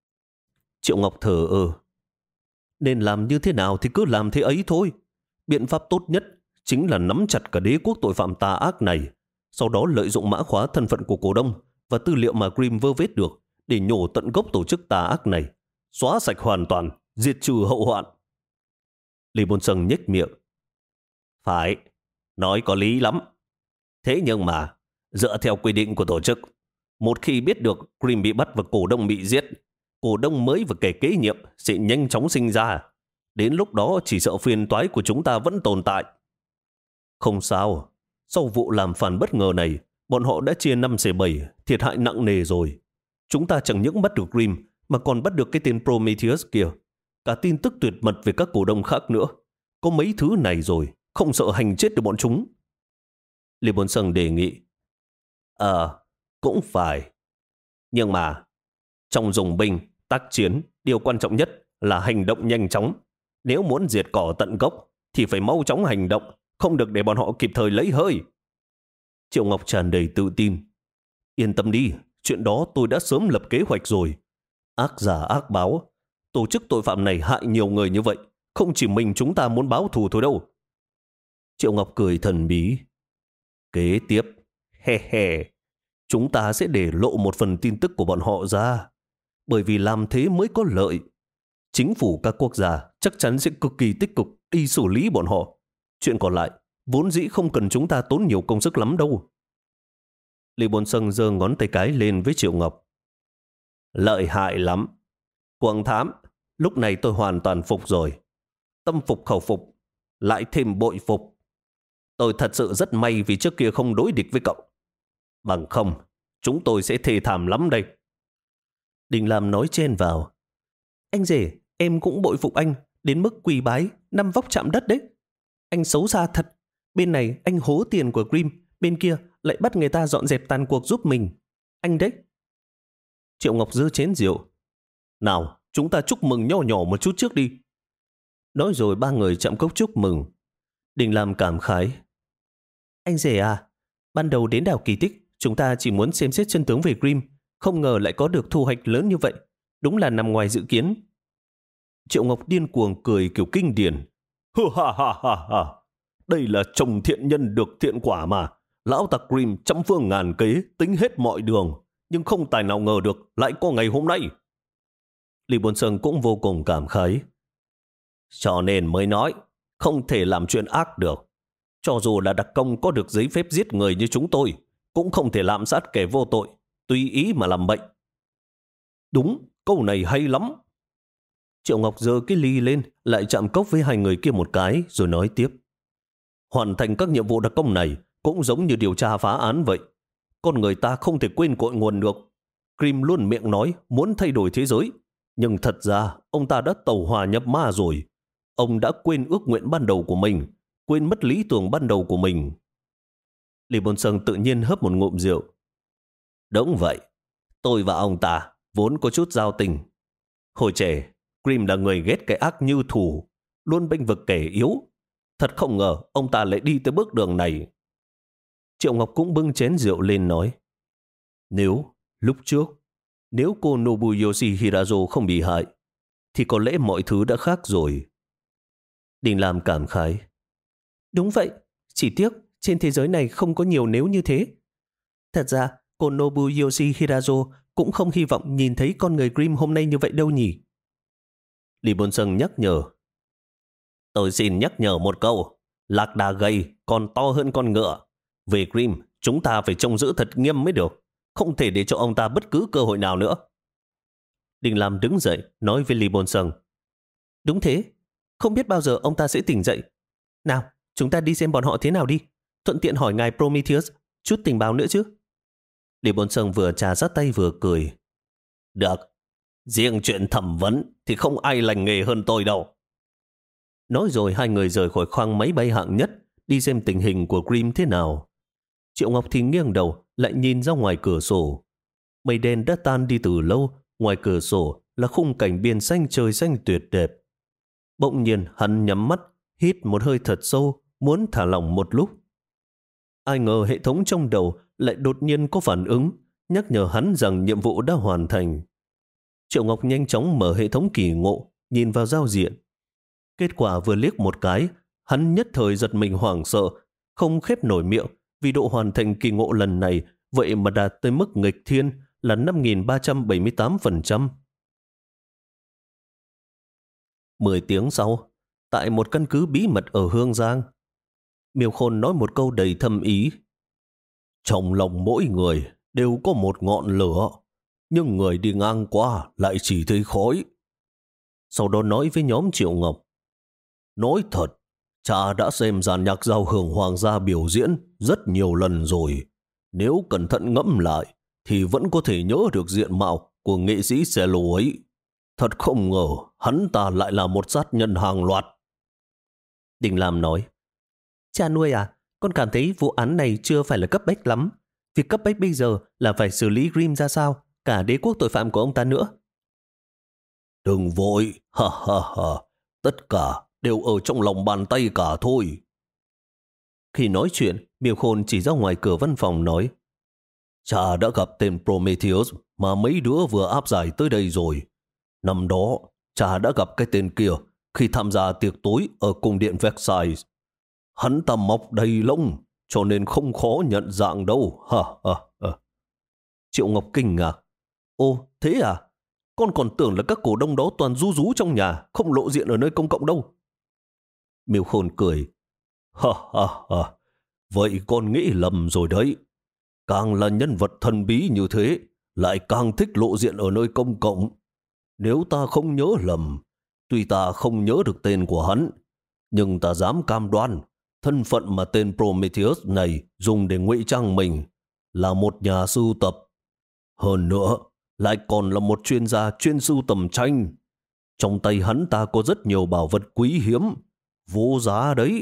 Triệu Ngọc thở ơ, nên làm như thế nào thì cứ làm thế ấy thôi. Biện pháp tốt nhất chính là nắm chặt cả đế quốc tội phạm tà ác này, sau đó lợi dụng mã khóa thân phận của cổ đông và tư liệu mà Grimm vơ vét được để nhổ tận gốc tổ chức tà ác này, xóa sạch hoàn toàn, diệt trừ hậu hoạn. Lý Bôn Sâng nhếch miệng. Phải, nói có lý lắm. Thế nhưng mà, dựa theo quy định của tổ chức, một khi biết được Grimm bị bắt và cổ đông bị giết, cổ đông mới và kẻ kế nhiệm sẽ nhanh chóng sinh ra. Đến lúc đó chỉ sợ phiền toái của chúng ta vẫn tồn tại. Không sao, sau vụ làm phản bất ngờ này, bọn họ đã chia năm xẻ bảy, thiệt hại nặng nề rồi. Chúng ta chẳng những bắt được Grimm mà còn bắt được cái tên Prometheus kia. Cả tin tức tuyệt mật về các cổ đông khác nữa. Có mấy thứ này rồi, không sợ hành chết được bọn chúng. Lý Bôn Sâng đề nghị. Ờ, cũng phải. Nhưng mà, trong dùng binh, tác chiến, điều quan trọng nhất là hành động nhanh chóng. Nếu muốn diệt cỏ tận gốc, thì phải mau chóng hành động, không được để bọn họ kịp thời lấy hơi. Triệu Ngọc tràn đầy tự tin. Yên tâm đi, chuyện đó tôi đã sớm lập kế hoạch rồi. Ác giả ác báo, tổ chức tội phạm này hại nhiều người như vậy, không chỉ mình chúng ta muốn báo thù thôi đâu. Triệu Ngọc cười thần bí. Kế tiếp, he he, chúng ta sẽ để lộ một phần tin tức của bọn họ ra, bởi vì làm thế mới có lợi. Chính phủ các quốc gia chắc chắn sẽ cực kỳ tích cực đi xử lý bọn họ. Chuyện còn lại, vốn dĩ không cần chúng ta tốn nhiều công sức lắm đâu. Lý Bôn Sâng giơ ngón tay cái lên với Triệu Ngọc. Lợi hại lắm. Quang thám, lúc này tôi hoàn toàn phục rồi. Tâm phục khẩu phục, lại thêm bội phục. Tôi thật sự rất may vì trước kia không đối địch với cậu. Bằng không, chúng tôi sẽ thê thảm lắm đây. Đình Lam nói chen vào. Anh rể, em cũng bội phục anh, đến mức quỳ bái, năm vóc chạm đất đấy. Anh xấu xa thật. Bên này anh hố tiền của Grimm, bên kia lại bắt người ta dọn dẹp tàn cuộc giúp mình. Anh đấy. Triệu Ngọc giơ chén rượu. Nào, chúng ta chúc mừng nho nhỏ một chút trước đi. Nói rồi ba người chạm cốc chúc mừng. Đình Lam cảm khái. Anh rể à, ban đầu đến đảo Kỳ Tích, chúng ta chỉ muốn xem xét chân tướng về Grimm, không ngờ lại có được thu hoạch lớn như vậy. Đúng là nằm ngoài dự kiến. Triệu Ngọc điên cuồng cười kiểu kinh điển. Hừ ha ha ha ha. Đây là trồng thiện nhân được thiện quả mà. Lão tặc Grimm trăm phương ngàn kế, tính hết mọi đường, nhưng không tài nào ngờ được lại có ngày hôm nay. Lý Bôn Sâng cũng vô cùng cảm khái. Cho nên mới nói, không thể làm chuyện ác được. Cho dù là đặc công có được giấy phép giết người như chúng tôi, cũng không thể lạm sát kẻ vô tội, tùy ý mà làm bệnh. Đúng, câu này hay lắm. Triệu Ngọc giơ cái ly lên, lại chạm cốc với hai người kia một cái, rồi nói tiếp. Hoàn thành các nhiệm vụ đặc công này cũng giống như điều tra phá án vậy. Con người ta không thể quên cội nguồn được. Grimm luôn miệng nói muốn thay đổi thế giới, nhưng thật ra ông ta đã tẩu hỏa nhập ma rồi. Ông đã quên ước nguyện ban đầu của mình, quên mất lý tưởng ban đầu của mình. Lý Bôn Sâng tự nhiên hớp một ngụm rượu. Đúng vậy, tôi và ông ta vốn có chút giao tình. Hồi trẻ, Grimm là người ghét cái ác như thù, luôn bênh vực kẻ yếu. Thật không ngờ ông ta lại đi tới bước đường này. Triệu Ngọc cũng bưng chén rượu lên nói. Nếu, lúc trước, nếu cô Nobuyoshi Hirazo không bị hại, thì có lẽ mọi thứ đã khác rồi. Đình Lam cảm khái. Đúng vậy, chỉ tiếc trên thế giới này không có nhiều nếu như thế. Thật ra, cô Nobuyoshi Hirazo cũng không hy vọng nhìn thấy con người Grimm hôm nay như vậy đâu nhỉ. Lý Bôn Sâng nhắc nhở. Tôi xin nhắc nhở một câu. Lạc đà gầy còn to hơn con ngựa. Về Grimm, chúng ta phải trông giữ thật nghiêm mới được. Không thể để cho ông ta bất cứ cơ hội nào nữa. Đình Lam đứng dậy, nói với Lý Bôn Sâng. Đúng thế, không biết bao giờ ông ta sẽ tỉnh dậy. Nào, chúng ta đi xem bọn họ thế nào đi. Thuận tiện hỏi ngài Prometheus chút tình báo nữa chứ. Lý Bôn Sâng vừa trà sát tay vừa cười. Được, riêng chuyện thẩm vấn thì không ai lành nghề hơn tôi đâu. Nói rồi hai người rời khỏi khoang máy bay hạng nhất, đi xem tình hình của Grimm thế nào. Triệu Ngọc thì nghiêng đầu, lại nhìn ra ngoài cửa sổ. Mây đen đã tan đi từ lâu, ngoài cửa sổ là khung cảnh biển xanh trời xanh tuyệt đẹp. Bỗng nhiên hắn nhắm mắt, hít một hơi thật sâu, muốn thả lỏng một lúc. Ai ngờ hệ thống trong đầu lại đột nhiên có phản ứng, nhắc nhở hắn rằng nhiệm vụ đã hoàn thành. Triệu Ngọc nhanh chóng mở hệ thống kỳ ngộ, nhìn vào giao diện. Kết quả vừa liếc một cái, hắn nhất thời giật mình hoảng sợ, không khép nổi miệng vì độ hoàn thành kỳ ngộ lần này vậy mà đạt tới mức nghịch thiên là năm nghìn ba trăm bảy mươi tám phần trăm. Mười tiếng sau, tại một căn cứ bí mật ở Hương Giang, Miêu Khôn nói một câu đầy thâm ý. Trong lòng mỗi người đều có một ngọn lửa, nhưng người đi ngang qua lại chỉ thấy khói. Sau đó nói với nhóm Triệu Ngọc. Nói thật, cha đã xem dàn nhạc giao hưởng hoàng gia biểu diễn rất nhiều lần rồi. Nếu cẩn thận ngẫm lại, thì vẫn có thể nhớ được diện mạo của nghệ sĩ cello ấy. Thật không ngờ, hắn ta lại là một sát nhân hàng loạt. Đình Lam nói, cha nuôi à, con cảm thấy vụ án này chưa phải là cấp bách lắm. Việc cấp bách bây giờ là phải xử lý Grimm ra sao, cả đế quốc tội phạm của ông ta nữa. Đừng vội, ha ha ha, tất cả đều ở trong lòng bàn tay cả thôi. Khi nói chuyện, Miêu Khôn chỉ ra ngoài cửa văn phòng nói, cha đã gặp tên Prometheus mà mấy đứa vừa áp giải tới đây rồi. Năm đó, cha đã gặp cái tên kia khi tham gia tiệc tối ở cung điện Versailles. Hắn ta mọc đầy lông, cho nên không khó nhận dạng đâu. Ha, ha, ha. Triệu Ngọc kinh ngạc. Ô, thế à? Con còn tưởng là các cổ đông đó toàn ru rú trong nhà, không lộ diện ở nơi công cộng đâu. Miêu Khôn cười. Ha, ha, ha. Vậy con nghĩ lầm rồi đấy. Càng là nhân vật thần bí như thế, lại càng thích lộ diện ở nơi công cộng. Nếu ta không nhớ lầm, tuy ta không nhớ được tên của hắn, nhưng ta dám cam đoan thân phận mà tên Prometheus này dùng để ngụy trang mình là một nhà sưu tập. Hơn nữa, lại còn là một chuyên gia chuyên sưu tầm tranh. Trong tay hắn ta có rất nhiều bảo vật quý hiếm, vô giá đấy.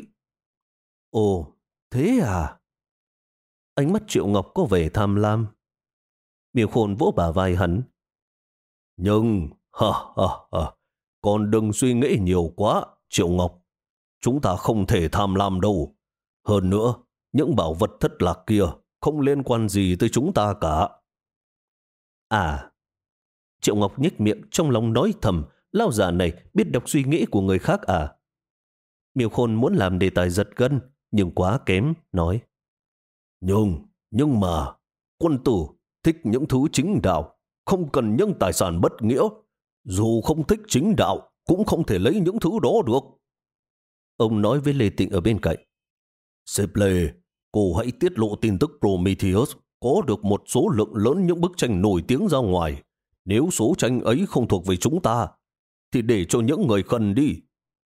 Ồ, thế à? Ánh mắt Triệu Ngọc có vẻ tham lam. Miêu Khôn vỗ bả vai hắn. Nhưng, ha ha ha, con đừng suy nghĩ nhiều quá, Triệu Ngọc. Chúng ta không thể tham lam đâu. Hơn nữa, những bảo vật thất lạc kia không liên quan gì tới chúng ta cả. À, Triệu Ngọc nhếch miệng trong lòng nói thầm, lão già này biết đọc suy nghĩ của người khác à? Miêu Khôn muốn làm đề tài giật gân, nhưng quá kém, nói. Nhưng, nhưng mà, quân tử thích những thứ chính đạo, không cần những tài sản bất nghĩa. Dù không thích chính đạo, cũng không thể lấy những thứ đó được. Ông nói với Lê Tịnh ở bên cạnh. Sếp Lê, cô hãy tiết lộ tin tức Prometheus có được một số lượng lớn những bức tranh nổi tiếng ra ngoài. Nếu số tranh ấy không thuộc về chúng ta, thì để cho những người cần đi.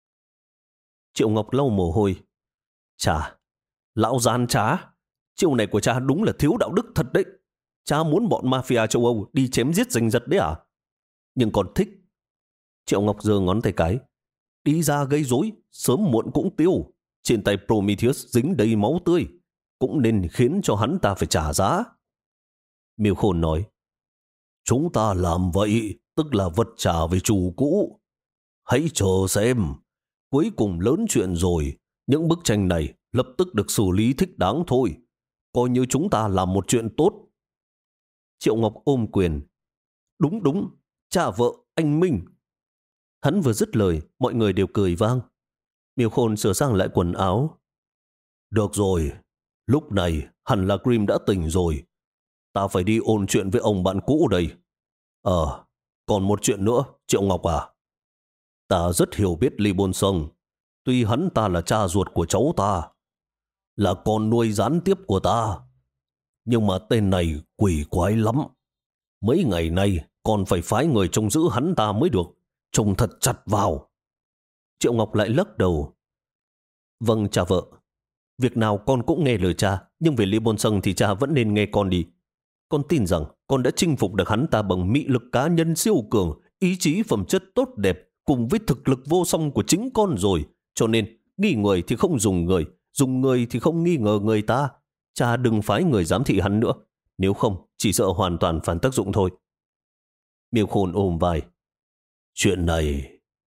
Triệu Ngọc lau mồ hôi. Chà, lão gian trá. Chiêu này của cha đúng là thiếu đạo đức thật đấy. Cha muốn bọn mafia châu Âu đi chém giết giành giật đấy à? Nhưng còn thích. Triệu Ngọc giơ ngón tay cái. Đi ra gây rối, sớm muộn cũng tiêu. Trên tay Prometheus dính đầy máu tươi, cũng nên khiến cho hắn ta phải trả giá. Miêu Khôn nói. Chúng ta làm vậy, tức là vật trả về chủ cũ. Hãy chờ xem. Cuối cùng lớn chuyện rồi, những bức tranh này lập tức được xử lý thích đáng thôi. Coi như chúng ta làm một chuyện tốt. Triệu Ngọc ôm quyền. Đúng đúng, cha vợ, anh Minh. Hắn vừa dứt lời, mọi người đều cười vang. Miêu Khôn sửa sang lại quần áo. Được rồi, lúc này hẳn là Grimm đã tỉnh rồi. Ta phải đi ôn chuyện với ông bạn cũ đây. Ờ, còn một chuyện nữa, Triệu Ngọc à. Ta rất hiểu biết Lee Bôn Sung. Tuy hắn ta là cha ruột của cháu ta, là con nuôi gián tiếp của ta, nhưng mà tên này quỷ quái lắm. Mấy ngày nay còn phải phái người trông giữ hắn ta mới được. Trông thật chặt vào. Triệu Ngọc lại lắc đầu. Vâng cha vợ. Việc nào con cũng nghe lời cha, nhưng về Lee Bôn Sung thì cha vẫn nên nghe con đi. Con tin rằng con đã chinh phục được hắn ta bằng mị lực cá nhân siêu cường, ý chí phẩm chất tốt đẹp, cùng với thực lực vô song của chính con rồi. Cho nên, nghi người thì không dùng người, dùng người thì không nghi ngờ người ta. Cha đừng phái người giám thị hắn nữa. Nếu không, chỉ sợ hoàn toàn phản tác dụng thôi. Miêu Khôn ôm vai. Chuyện này,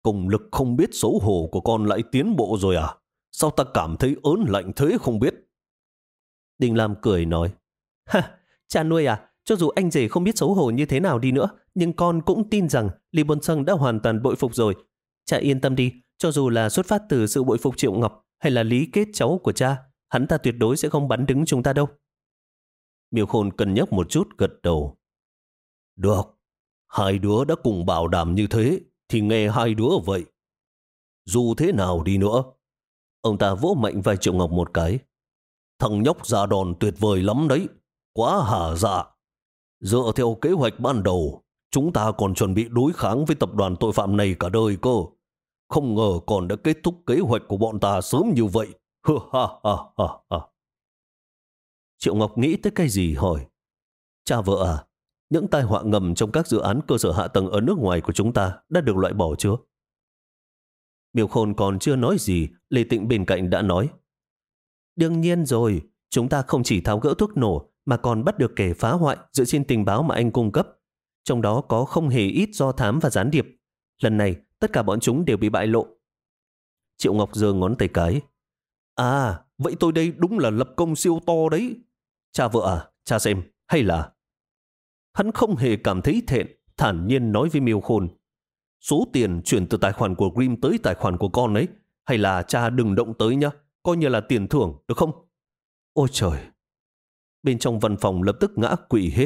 Công lực không biết xấu hổ của con lại tiến bộ rồi à? Sao ta cảm thấy ớn lạnh thế không biết? Đình Lam cười nói, ha, cha nuôi à, cho dù anh rể không biết xấu hổ như thế nào đi nữa, nhưng con cũng tin rằng Lý Bôn Sâng đã hoàn toàn bội phục rồi. Cha yên tâm đi, cho dù là xuất phát từ sự bội phục Triệu Ngọc hay là Lý Kết cháu của cha, hắn ta tuyệt đối sẽ không bắn đứng chúng ta đâu. Miêu Khôn cân nhắc một chút gật đầu. Được, hai đứa đã cùng bảo đảm như thế, thì nghe hai đứa vậy. Dù thế nào đi nữa, ông ta vỗ mạnh vai Triệu Ngọc một cái. Thằng nhóc ra đòn tuyệt vời lắm đấy, quá hả dạ. Dựa theo kế hoạch ban đầu, chúng ta còn chuẩn bị đối kháng với tập đoàn tội phạm này cả đời cơ. Không ngờ còn đã kết thúc kế hoạch của bọn ta sớm như vậy. Hơ ha ha ha ha. Triệu Ngọc nghĩ tới cái gì hỏi. Cha vợ à, những tai họa ngầm trong các dự án cơ sở hạ tầng ở nước ngoài của chúng ta đã được loại bỏ chưa? Miêu Khôn còn chưa nói gì, Lê Tịnh bên cạnh đã nói. Đương nhiên rồi, chúng ta không chỉ tháo gỡ thuốc nổ mà còn bắt được kẻ phá hoại dựa trên tình báo mà anh cung cấp. Trong đó có không hề ít do thám và gián điệp. Lần này, tất cả bọn chúng đều bị bại lộ. Triệu Ngọc giơ ngón tay cái. À, vậy tôi đây đúng là lập công siêu to đấy. Cha vợ à, cha xem, hay là... Hắn không hề cảm thấy thẹn, thản nhiên nói với Miêu Khôn. Số tiền chuyển từ tài khoản của Grim tới tài khoản của con ấy, hay là cha đừng động tới nhá, coi như là tiền thưởng, được không? Ôi trời! Bên trong văn phòng lập tức ngã quỵ hết.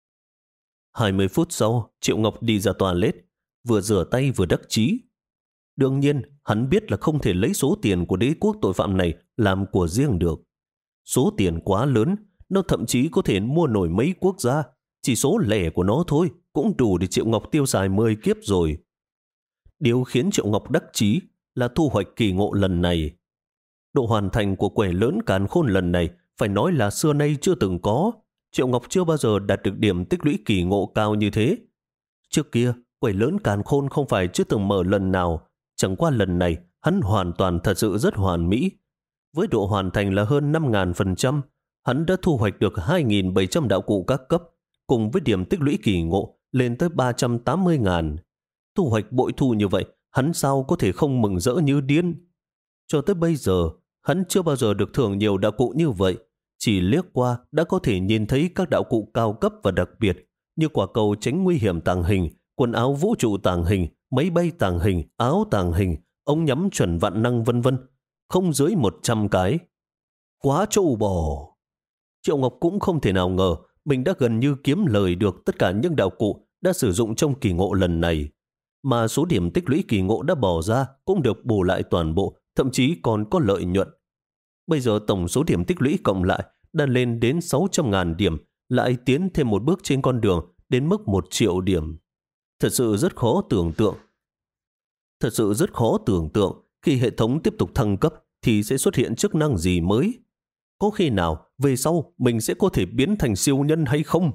hai mươi phút sau, Triệu Ngọc đi ra toilet, vừa rửa tay vừa đắc chí. Đương nhiên, hắn biết là không thể lấy số tiền của đế quốc tội phạm này làm của riêng được. Số tiền quá lớn, nó thậm chí có thể mua nổi mấy quốc gia. Chỉ số lẻ của nó thôi cũng đủ để Triệu Ngọc tiêu xài mười kiếp rồi. Điều khiến Triệu Ngọc đắc chí là thu hoạch kỳ ngộ lần này. Độ hoàn thành của quẻ lớn càn khôn lần này phải nói là xưa nay chưa từng có. Triệu Ngọc chưa bao giờ đạt được điểm tích lũy kỳ ngộ cao như thế. Trước kia, quẻ lớn càn khôn không phải chưa từng mở lần nào. Chẳng qua lần này, hắn hoàn toàn thật sự rất hoàn mỹ. Với độ hoàn thành là hơn năm nghìn phần trăm, hắn đã thu hoạch được hai nghìn bảy trăm đạo cụ các cấp, cùng với điểm tích lũy kỳ ngộ lên tới ba trăm tám mươi nghìn. Thu hoạch bội thu như vậy, hắn sao có thể không mừng rỡ như điên. Cho tới bây giờ, hắn chưa bao giờ được thưởng nhiều đạo cụ như vậy. Chỉ liếc qua đã có thể nhìn thấy các đạo cụ cao cấp và đặc biệt, như quả cầu tránh nguy hiểm tàng hình, quần áo vũ trụ tàng hình, máy bay tàng hình, áo tàng hình, ống nhắm chuẩn vạn năng vân vân, không dưới một trăm cái. Quá trâu bò! Triệu Ngọc cũng không thể nào ngờ mình đã gần như kiếm lời được tất cả những đạo cụ đã sử dụng trong kỳ ngộ lần này. Mà số điểm tích lũy kỳ ngộ đã bỏ ra cũng được bù lại toàn bộ, thậm chí còn có lợi nhuận. Bây giờ tổng số điểm tích lũy cộng lại đã lên đến sáu trăm nghìn điểm, lại tiến thêm một bước trên con đường đến mức một triệu điểm. Thật sự rất khó tưởng tượng. Thật sự rất khó tưởng tượng khi hệ thống tiếp tục thăng cấp thì sẽ xuất hiện chức năng gì mới. Có khi nào về sau mình sẽ có thể biến thành siêu nhân hay không?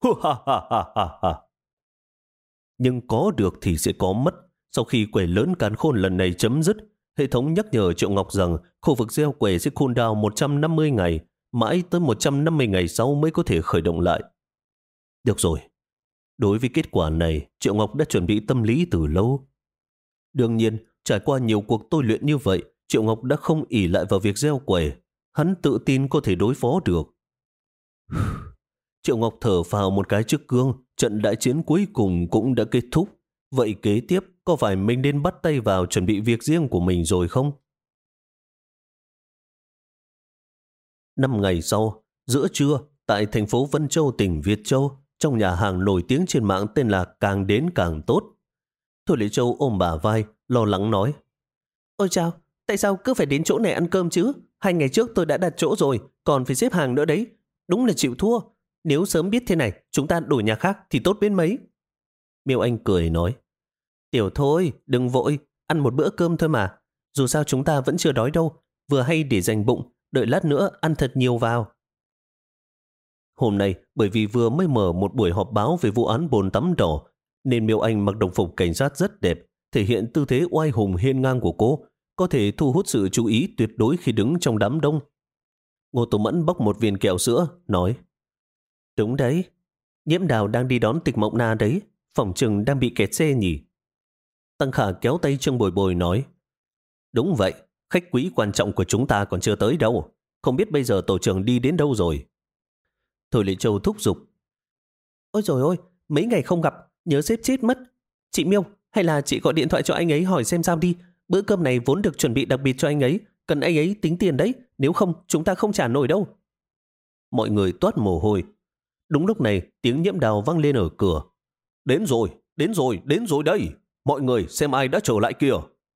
Nhưng có được thì sẽ có mất. Sau khi quẻ lớn càn khôn lần này chấm dứt, hệ thống nhắc nhở Triệu Ngọc rằng khu vực gieo quẻ sẽ cooldown một trăm năm mươi ngày, mãi tới một trăm năm mươi ngày sau mới có thể khởi động lại. Được rồi. Đối với kết quả này, Triệu Ngọc đã chuẩn bị tâm lý từ lâu. Đương nhiên, trải qua nhiều cuộc tôi luyện như vậy, Triệu Ngọc đã không ỷ lại vào việc gieo quẻ. Hắn tự tin có thể đối phó được. Triệu Ngọc thở phào một cái trước gương, trận đại chiến cuối cùng cũng đã kết thúc. Vậy kế tiếp có phải mình nên bắt tay vào chuẩn bị việc riêng của mình rồi không? Năm ngày sau, giữa trưa, tại thành phố Vân Châu, tỉnh Việt Châu, trong nhà hàng nổi tiếng trên mạng tên là Càng Đến Càng Tốt. Thôi Lệ Châu ôm bả vai, lo lắng nói. Ôi chao, tại sao cứ phải đến chỗ này ăn cơm chứ? Hai ngày trước tôi đã đặt chỗ rồi, còn phải xếp hàng nữa đấy. Đúng là chịu thua. Nếu sớm biết thế này, chúng ta đổi nhà khác thì tốt biết mấy. Miêu Anh cười nói. Tiểu thôi, đừng vội, ăn một bữa cơm thôi mà. Dù sao chúng ta vẫn chưa đói đâu, vừa hay để dành bụng, đợi lát nữa ăn thật nhiều vào. Hôm nay, bởi vì vừa mới mở một buổi họp báo về vụ án bồn tắm đỏ, nên Miêu Anh mặc đồng phục cảnh sát rất đẹp, thể hiện tư thế oai hùng hiên ngang của cô, có thể thu hút sự chú ý tuyệt đối khi đứng trong đám đông. Ngô Tố Mẫn bóc một viên kẹo sữa, nói. Đúng đấy, Nhiễm Đào đang đi đón Tịch Mộng Na đấy, phỏng chừng đang bị kẹt xe nhỉ. Tăng Khả kéo tay Trương Bồi Bồi nói, đúng vậy, khách quý quan trọng của chúng ta còn chưa tới đâu. Không biết bây giờ tổ trưởng đi đến đâu rồi. Thôi Lệ Châu thúc giục, ôi rồi ôi, mấy ngày không gặp, nhớ sếp chết mất. Chị Miêu, hay là chị gọi điện thoại cho anh ấy hỏi xem sao đi. Bữa cơm này vốn được chuẩn bị đặc biệt cho anh ấy, cần anh ấy tính tiền đấy, nếu không chúng ta không trả nổi đâu. Mọi người toát mồ hôi. Đúng lúc này tiếng Nhiễm Đào vang lên ở cửa. Đến rồi, đến rồi, đến rồi đây. Mọi người xem ai đã trở lại kìa.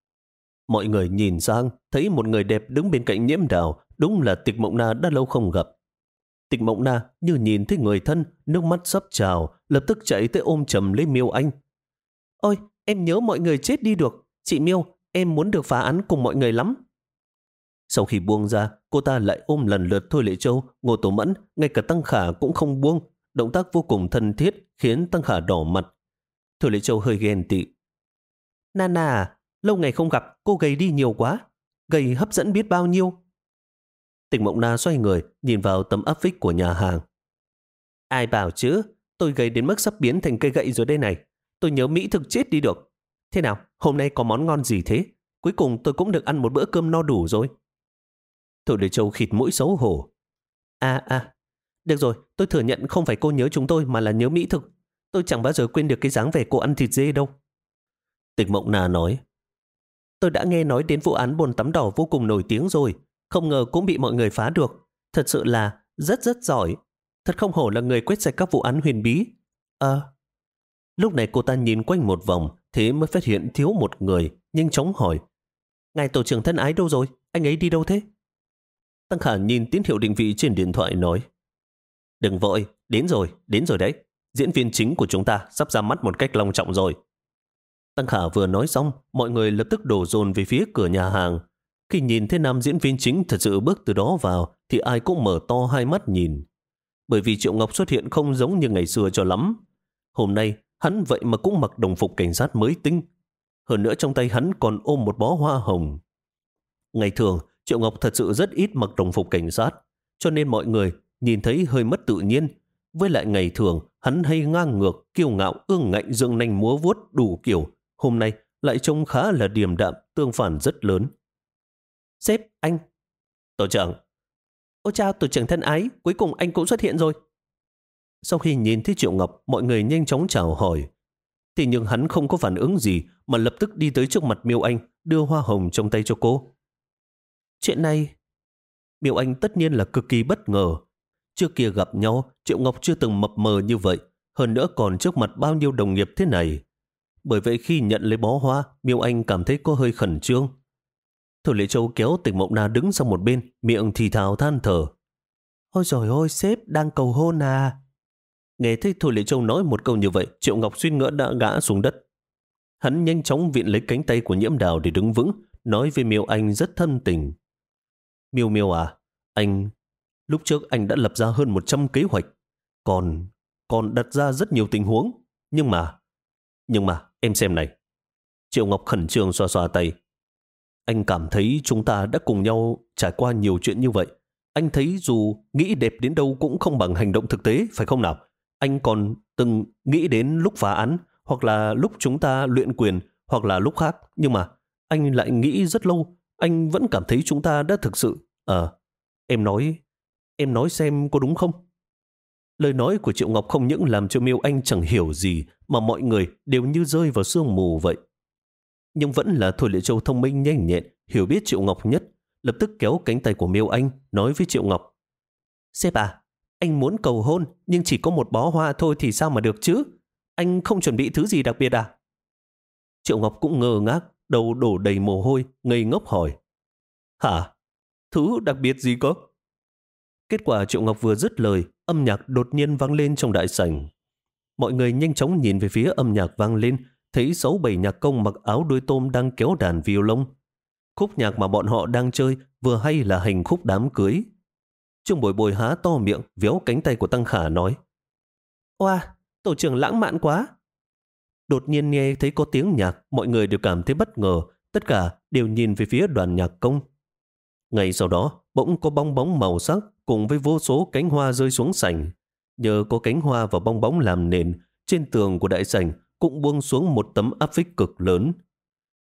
Mọi người nhìn sang, thấy một người đẹp đứng bên cạnh Nhiễm Đào, đúng là Tịch Mộng Na đã lâu không gặp. Tịch Mộng Na như nhìn thấy người thân, nước mắt sắp trào, lập tức chạy tới ôm chầm lấy Miêu Anh. Ôi, em nhớ mọi người chết đi được. Chị Miêu, em muốn được phá án cùng mọi người lắm. Sau khi buông ra, cô ta lại ôm lần lượt Thôi Lệ Châu, Ngô Tổ Mẫn, ngay cả Tăng Khả cũng không buông. Động tác vô cùng thân thiết khiến Tăng Khả đỏ mặt. Thôi Lệ Châu hơi ghen tị. Nana à, lâu ngày không gặp, cô gầy đi nhiều quá. Gầy hấp dẫn biết bao nhiêu. Tịch Mộng Na xoay người, nhìn vào tấm áp phích của nhà hàng. Ai bảo chứ, tôi gầy đến mức sắp biến thành cây gậy rồi đây này. Tôi nhớ mỹ thực chết đi được. Thế nào, hôm nay có món ngon gì thế? Cuối cùng tôi cũng được ăn một bữa cơm no đủ rồi. Thôi Lệ Châu khịt mũi xấu hổ. À à, được rồi, tôi thừa nhận không phải cô nhớ chúng tôi mà là nhớ mỹ thực. Tôi chẳng bao giờ quên được cái dáng vẻ cô ăn thịt dê đâu. Tịch Mộng Na nói, tôi đã nghe nói đến vụ án bồn tắm đỏ vô cùng nổi tiếng rồi, không ngờ cũng bị mọi người phá được. Thật sự là rất rất giỏi. Thật không hổ là người quét sạch các vụ án huyền bí. Ờ. Lúc này cô ta nhìn quanh một vòng, thế mới phát hiện thiếu một người, nhanh chóng hỏi, ngài tổ trưởng thân ái đâu rồi? Anh ấy đi đâu thế? Tăng Khả nhìn tín hiệu định vị trên điện thoại nói, đừng vội, đến rồi, đến rồi đấy. Diễn viên chính của chúng ta sắp ra mắt một cách long trọng rồi. Tăng Khả vừa nói xong, mọi người lập tức đổ dồn về phía cửa nhà hàng. Khi nhìn thấy nam diễn viên chính thật sự bước từ đó vào, thì ai cũng mở to hai mắt nhìn. Bởi vì Triệu Ngọc xuất hiện không giống như ngày xưa cho lắm. Hôm nay, hắn vậy mà cũng mặc đồng phục cảnh sát mới tinh. Hơn nữa trong tay hắn còn ôm một bó hoa hồng. Ngày thường, Triệu Ngọc thật sự rất ít mặc đồng phục cảnh sát, cho nên mọi người nhìn thấy hơi mất tự nhiên. Với lại ngày thường, hắn hay ngang ngược, kiêu ngạo, ương ngạnh, dương nanh múa vuốt đủ kiểu. Hôm nay lại trông khá là điềm đạm, tương phản rất lớn. Sếp, anh. Tổ trưởng. Ôi chao, tổ trưởng thân ái, cuối cùng anh cũng xuất hiện rồi. Sau khi nhìn thấy Triệu Ngọc, mọi người nhanh chóng chào hỏi. Thì nhưng hắn không có phản ứng gì mà lập tức đi tới trước mặt Miêu Anh, đưa hoa hồng trong tay cho cô. Chuyện này... Miêu Anh tất nhiên là cực kỳ bất ngờ. Trước kia gặp nhau, Triệu Ngọc chưa từng mập mờ như vậy, hơn nữa còn trước mặt bao nhiêu đồng nghiệp thế này. Bởi vậy khi nhận lấy bó hoa, Miêu Anh cảm thấy có hơi khẩn trương. Thôi Lệ Châu kéo Tịch Mộng Na đứng sang một bên, miệng thì thào than thở. Ôi trời ơi, sếp đang cầu hôn à? Nghe thấy Thôi Lệ Châu nói một câu như vậy, Triệu Ngọc suýt nữa đã ngã xuống đất. Hắn nhanh chóng viện lấy cánh tay của Nhiễm Đào để đứng vững, nói với Miêu Anh rất thân tình. Miêu Miêu à, anh... Lúc trước anh đã lập ra hơn một trăm kế hoạch, còn... còn đặt ra rất nhiều tình huống. Nhưng mà... Nhưng mà, em xem này. Triệu Ngọc khẩn trương xoa xoa tay. Anh cảm thấy chúng ta đã cùng nhau trải qua nhiều chuyện như vậy. Anh thấy dù nghĩ đẹp đến đâu cũng không bằng hành động thực tế, phải không nào? Anh còn từng nghĩ đến lúc phá án, hoặc là lúc chúng ta luyện quyền, hoặc là lúc khác. Nhưng mà anh lại nghĩ rất lâu. Anh vẫn cảm thấy chúng ta đã thực sự... Ờ, em nói... Em nói xem có đúng không? Lời nói của Triệu Ngọc không những làm cho Miêu Anh chẳng hiểu gì, mà mọi người đều như rơi vào sương mù vậy. Nhưng vẫn là Thôi Lệ Châu thông minh nhanh nhẹn, hiểu biết Triệu Ngọc nhất, lập tức kéo cánh tay của Miêu Anh, nói với Triệu Ngọc. Sếp à, anh muốn cầu hôn, nhưng chỉ có một bó hoa thôi thì sao mà được chứ? Anh không chuẩn bị thứ gì đặc biệt à? Triệu Ngọc cũng ngơ ngác, đầu đổ đầy mồ hôi, ngây ngốc hỏi. Hả? Thứ đặc biệt gì cơ? Kết quả Triệu Ngọc vừa dứt lời, âm nhạc đột nhiên vang lên trong đại sảnh. Mọi người nhanh chóng nhìn về phía âm nhạc vang lên, thấy sáu bảy nhạc công mặc áo đuôi tôm đang kéo đàn violon. Khúc nhạc mà bọn họ đang chơi vừa hay là hành khúc đám cưới. Trương Bồi Bồi há to miệng, véo cánh tay của Tăng Khả nói. Oa, tổ trưởng lãng mạn quá. Đột nhiên nghe thấy có tiếng nhạc, mọi người đều cảm thấy bất ngờ, tất cả đều nhìn về phía đoàn nhạc công. Ngay sau đó, bỗng có bong bóng màu sắc cùng với vô số cánh hoa rơi xuống sảnh. Nhờ có cánh hoa và bong bóng làm nền, trên tường của đại sảnh cũng buông xuống một tấm áp phích cực lớn.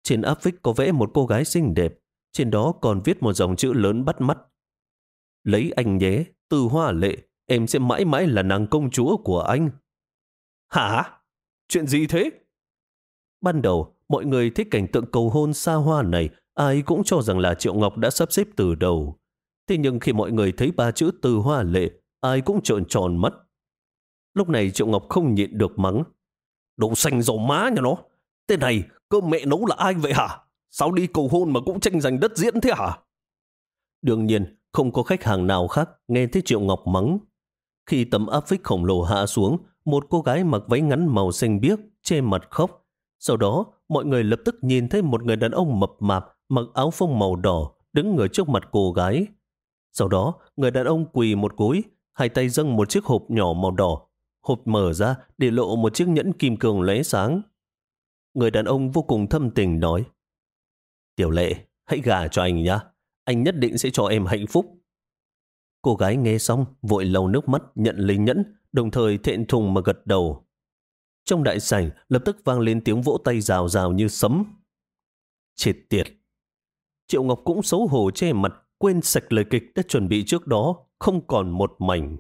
Trên áp phích có vẽ một cô gái xinh đẹp, trên đó còn viết một dòng chữ lớn bắt mắt. Lấy anh nhé, Từ Hoa Lệ, em sẽ mãi mãi là nàng công chúa của anh. Hả? Chuyện gì thế? Ban đầu, mọi người thích cảnh tượng cầu hôn xa hoa này, ai cũng cho rằng là Triệu Ngọc đã sắp xếp từ đầu. Thế nhưng khi mọi người thấy ba chữ Từ Hoa Lệ, ai cũng trợn tròn mắt. Lúc này Triệu Ngọc không nhịn được mắng. Đồ xanh dầu má nhà nó. Tên này, cơm mẹ nấu là ai vậy hả? Sao đi cầu hôn mà cũng tranh giành đất diễn thế hả? Đương nhiên, không có khách hàng nào khác nghe thấy Triệu Ngọc mắng. Khi tấm áp phích khổng lồ hạ xuống, một cô gái mặc váy ngắn màu xanh biếc, che mặt khóc. Sau đó, mọi người lập tức nhìn thấy một người đàn ông mập mạp mặc áo phông màu đỏ đứng ở trước mặt cô gái. Sau đó, người đàn ông quỳ một gối, hai tay dâng một chiếc hộp nhỏ màu đỏ. Hộp mở ra để lộ một chiếc nhẫn kim cương lóe sáng. Người đàn ông vô cùng thâm tình nói: Tiểu Lệ, hãy gả cho anh nhé. Anh nhất định sẽ cho em hạnh phúc. Cô gái nghe xong, vội lau nước mắt nhận lấy nhẫn, đồng thời thẹn thùng mà gật đầu. Trong đại sảnh lập tức vang lên tiếng vỗ tay rào rào như sấm. Chết tiệt! Triệu Ngọc cũng xấu hổ che mặt, quên sạch lời kịch đã chuẩn bị trước đó, không còn một mảnh.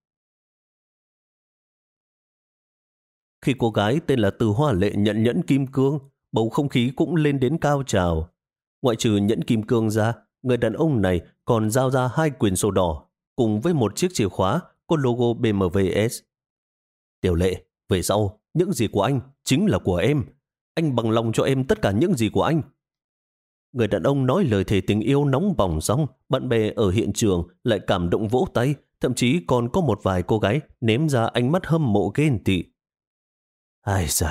Khi cô gái tên là Từ Hoa Lệ nhận nhẫn kim cương, bầu không khí cũng lên đến cao trào. Ngoại trừ nhẫn kim cương ra, người đàn ông này còn giao ra hai quyển sổ đỏ cùng với một chiếc chìa khóa có logo bê em vê ét. Tiểu Lệ, về sau, những gì của anh chính là của em. Anh bằng lòng cho em tất cả những gì của anh. Người đàn ông nói lời thề tình yêu nóng bỏng xong, bạn bè ở hiện trường lại cảm động vỗ tay, thậm chí còn có một vài cô gái ném ra ánh mắt hâm mộ ghen tị. Ai da!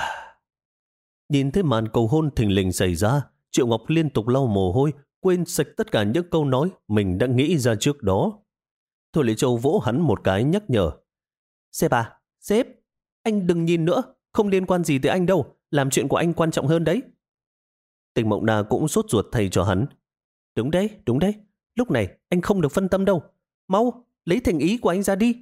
Nhìn thấy màn cầu hôn thình lình xảy ra, Triệu Ngọc liên tục lau mồ hôi, quên sạch tất cả những câu nói mình đã nghĩ ra trước đó. Thôi Lệ Châu vỗ hắn một cái nhắc nhở. Sếp à, sếp, anh đừng nhìn nữa, không liên quan gì tới anh đâu, làm chuyện của anh quan trọng hơn đấy. Tình Mộng Na cũng sốt ruột thay cho hắn. Đúng đấy, đúng đấy, lúc này anh không được phân tâm đâu. Mau, lấy thành ý của anh ra đi.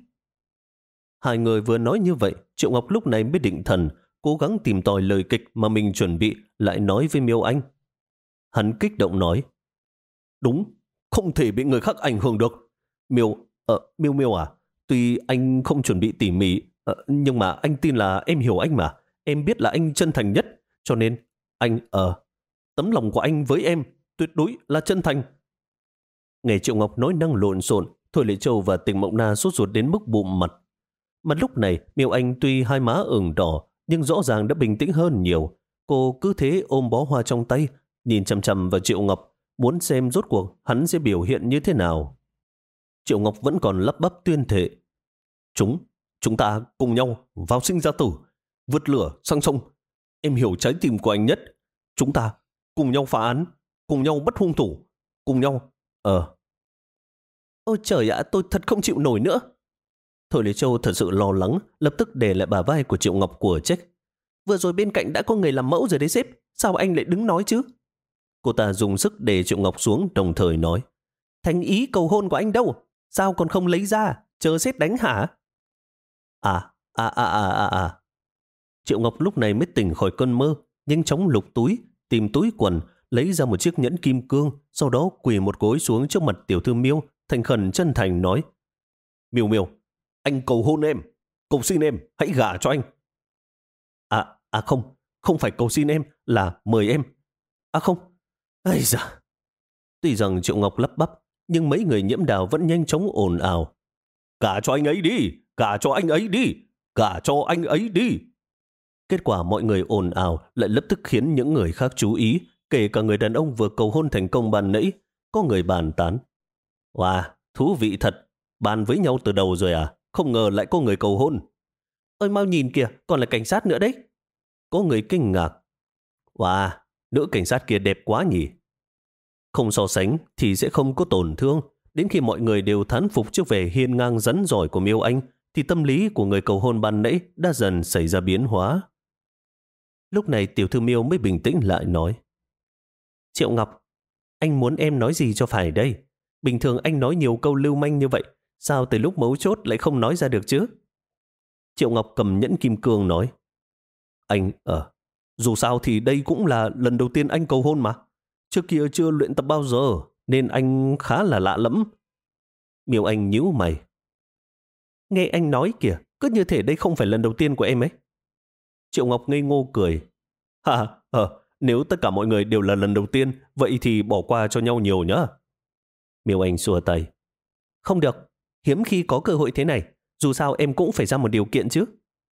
Hai người vừa nói như vậy, Triệu Ngọc lúc này mới định thần, cố gắng tìm tòi lời kịch mà mình chuẩn bị lại nói với Miêu Anh. Hắn kích động nói. Đúng, không thể bị người khác ảnh hưởng được. Miêu, ờ, Miêu Miêu à, tuy anh không chuẩn bị tỉ mỉ, ờ, nhưng mà anh tin là em hiểu anh mà. Em biết là anh chân thành nhất, cho nên anh, ờ, tấm lòng của anh với em tuyệt đối là chân thành. Nghe Triệu Ngọc nói năng lộn xộn, Thôi Lệ Châu và Tình Mộng Na sốt ruột đến mức bụm mặt. Mà lúc này, Miêu Anh tuy hai má ửng đỏ, nhưng rõ ràng đã bình tĩnh hơn nhiều. Cô cứ thế ôm bó hoa trong tay, nhìn chằm chằm vào Triệu Ngọc, muốn xem rốt cuộc hắn sẽ biểu hiện như thế nào. Triệu Ngọc vẫn còn lắp bắp tuyên thệ. Chúng, chúng ta cùng nhau vào sinh ra tử, vượt lửa sang sông. Em hiểu trái tim của anh nhất. Chúng ta cùng nhau phá án, cùng nhau bắt hung thủ, cùng nhau, ờ. Ôi trời ạ, tôi thật không chịu nổi nữa. Thôi Lệ Châu thật sự lo lắng, lập tức đè lại bả vai của Triệu Ngọc của trách. Vừa rồi bên cạnh đã có người làm mẫu rồi đấy sếp, sao anh lại đứng nói chứ? Cô ta dùng sức đè Triệu Ngọc xuống, đồng thời nói. Thành ý cầu hôn của anh đâu? Sao còn không lấy ra? Chờ sếp đánh hả? À, à, à, à, à, à. Triệu Ngọc lúc này mới tỉnh khỏi cơn mơ, nhanh chóng lục túi, tìm túi quần, lấy ra một chiếc nhẫn kim cương, sau đó quỳ một gối xuống trước mặt tiểu thư Miêu, thành khẩn chân thành nói. Miêu Miêu, anh cầu hôn em, cầu xin em, hãy gả cho anh. À, à không, không phải cầu xin em, là mời em. À không, ây da. Tuy rằng Triệu Ngọc lắp bắp, nhưng mấy người Nhiễm Đào vẫn nhanh chóng ồn ào. Gả cho anh ấy đi, gả cho anh ấy đi, gả cho anh ấy đi. Kết quả mọi người ồn ào lại lập tức khiến những người khác chú ý, kể cả người đàn ông vừa cầu hôn thành công ban nãy, có người bàn tán. Wow, thú vị thật, bàn với nhau từ đầu rồi à, không ngờ lại có người cầu hôn. Ôi mau nhìn kìa, còn là cảnh sát nữa đấy. Có người kinh ngạc. Wow, nữ cảnh sát kia đẹp quá nhỉ. Không so sánh thì sẽ không có tổn thương. Đến khi mọi người đều thán phục trước vẻ hiên ngang rắn giỏi của Miêu Anh, thì tâm lý của người cầu hôn ban nãy đã dần xảy ra biến hóa. Lúc này tiểu thư Miêu mới bình tĩnh lại nói. Triệu Ngọc, anh muốn em nói gì cho phải đây? Bình thường anh nói nhiều câu lưu manh như vậy, sao từ lúc mấu chốt lại không nói ra được chứ? Triệu Ngọc cầm nhẫn kim cương nói. Anh, ờ, Dù sao thì đây cũng là lần đầu tiên anh cầu hôn mà. Trước kia chưa luyện tập bao giờ, nên anh khá là lạ lẫm. Miêu Anh nhíu mày. Nghe anh nói kìa, cứ như thể đây không phải lần đầu tiên của em ấy. Triệu Ngọc ngây ngô cười. Hà, ờ, nếu tất cả mọi người đều là lần đầu tiên, vậy thì bỏ qua cho nhau nhiều nhá. Miêu Anh xua tay. Không được, hiếm khi có cơ hội thế này. Dù sao em cũng phải ra một điều kiện chứ.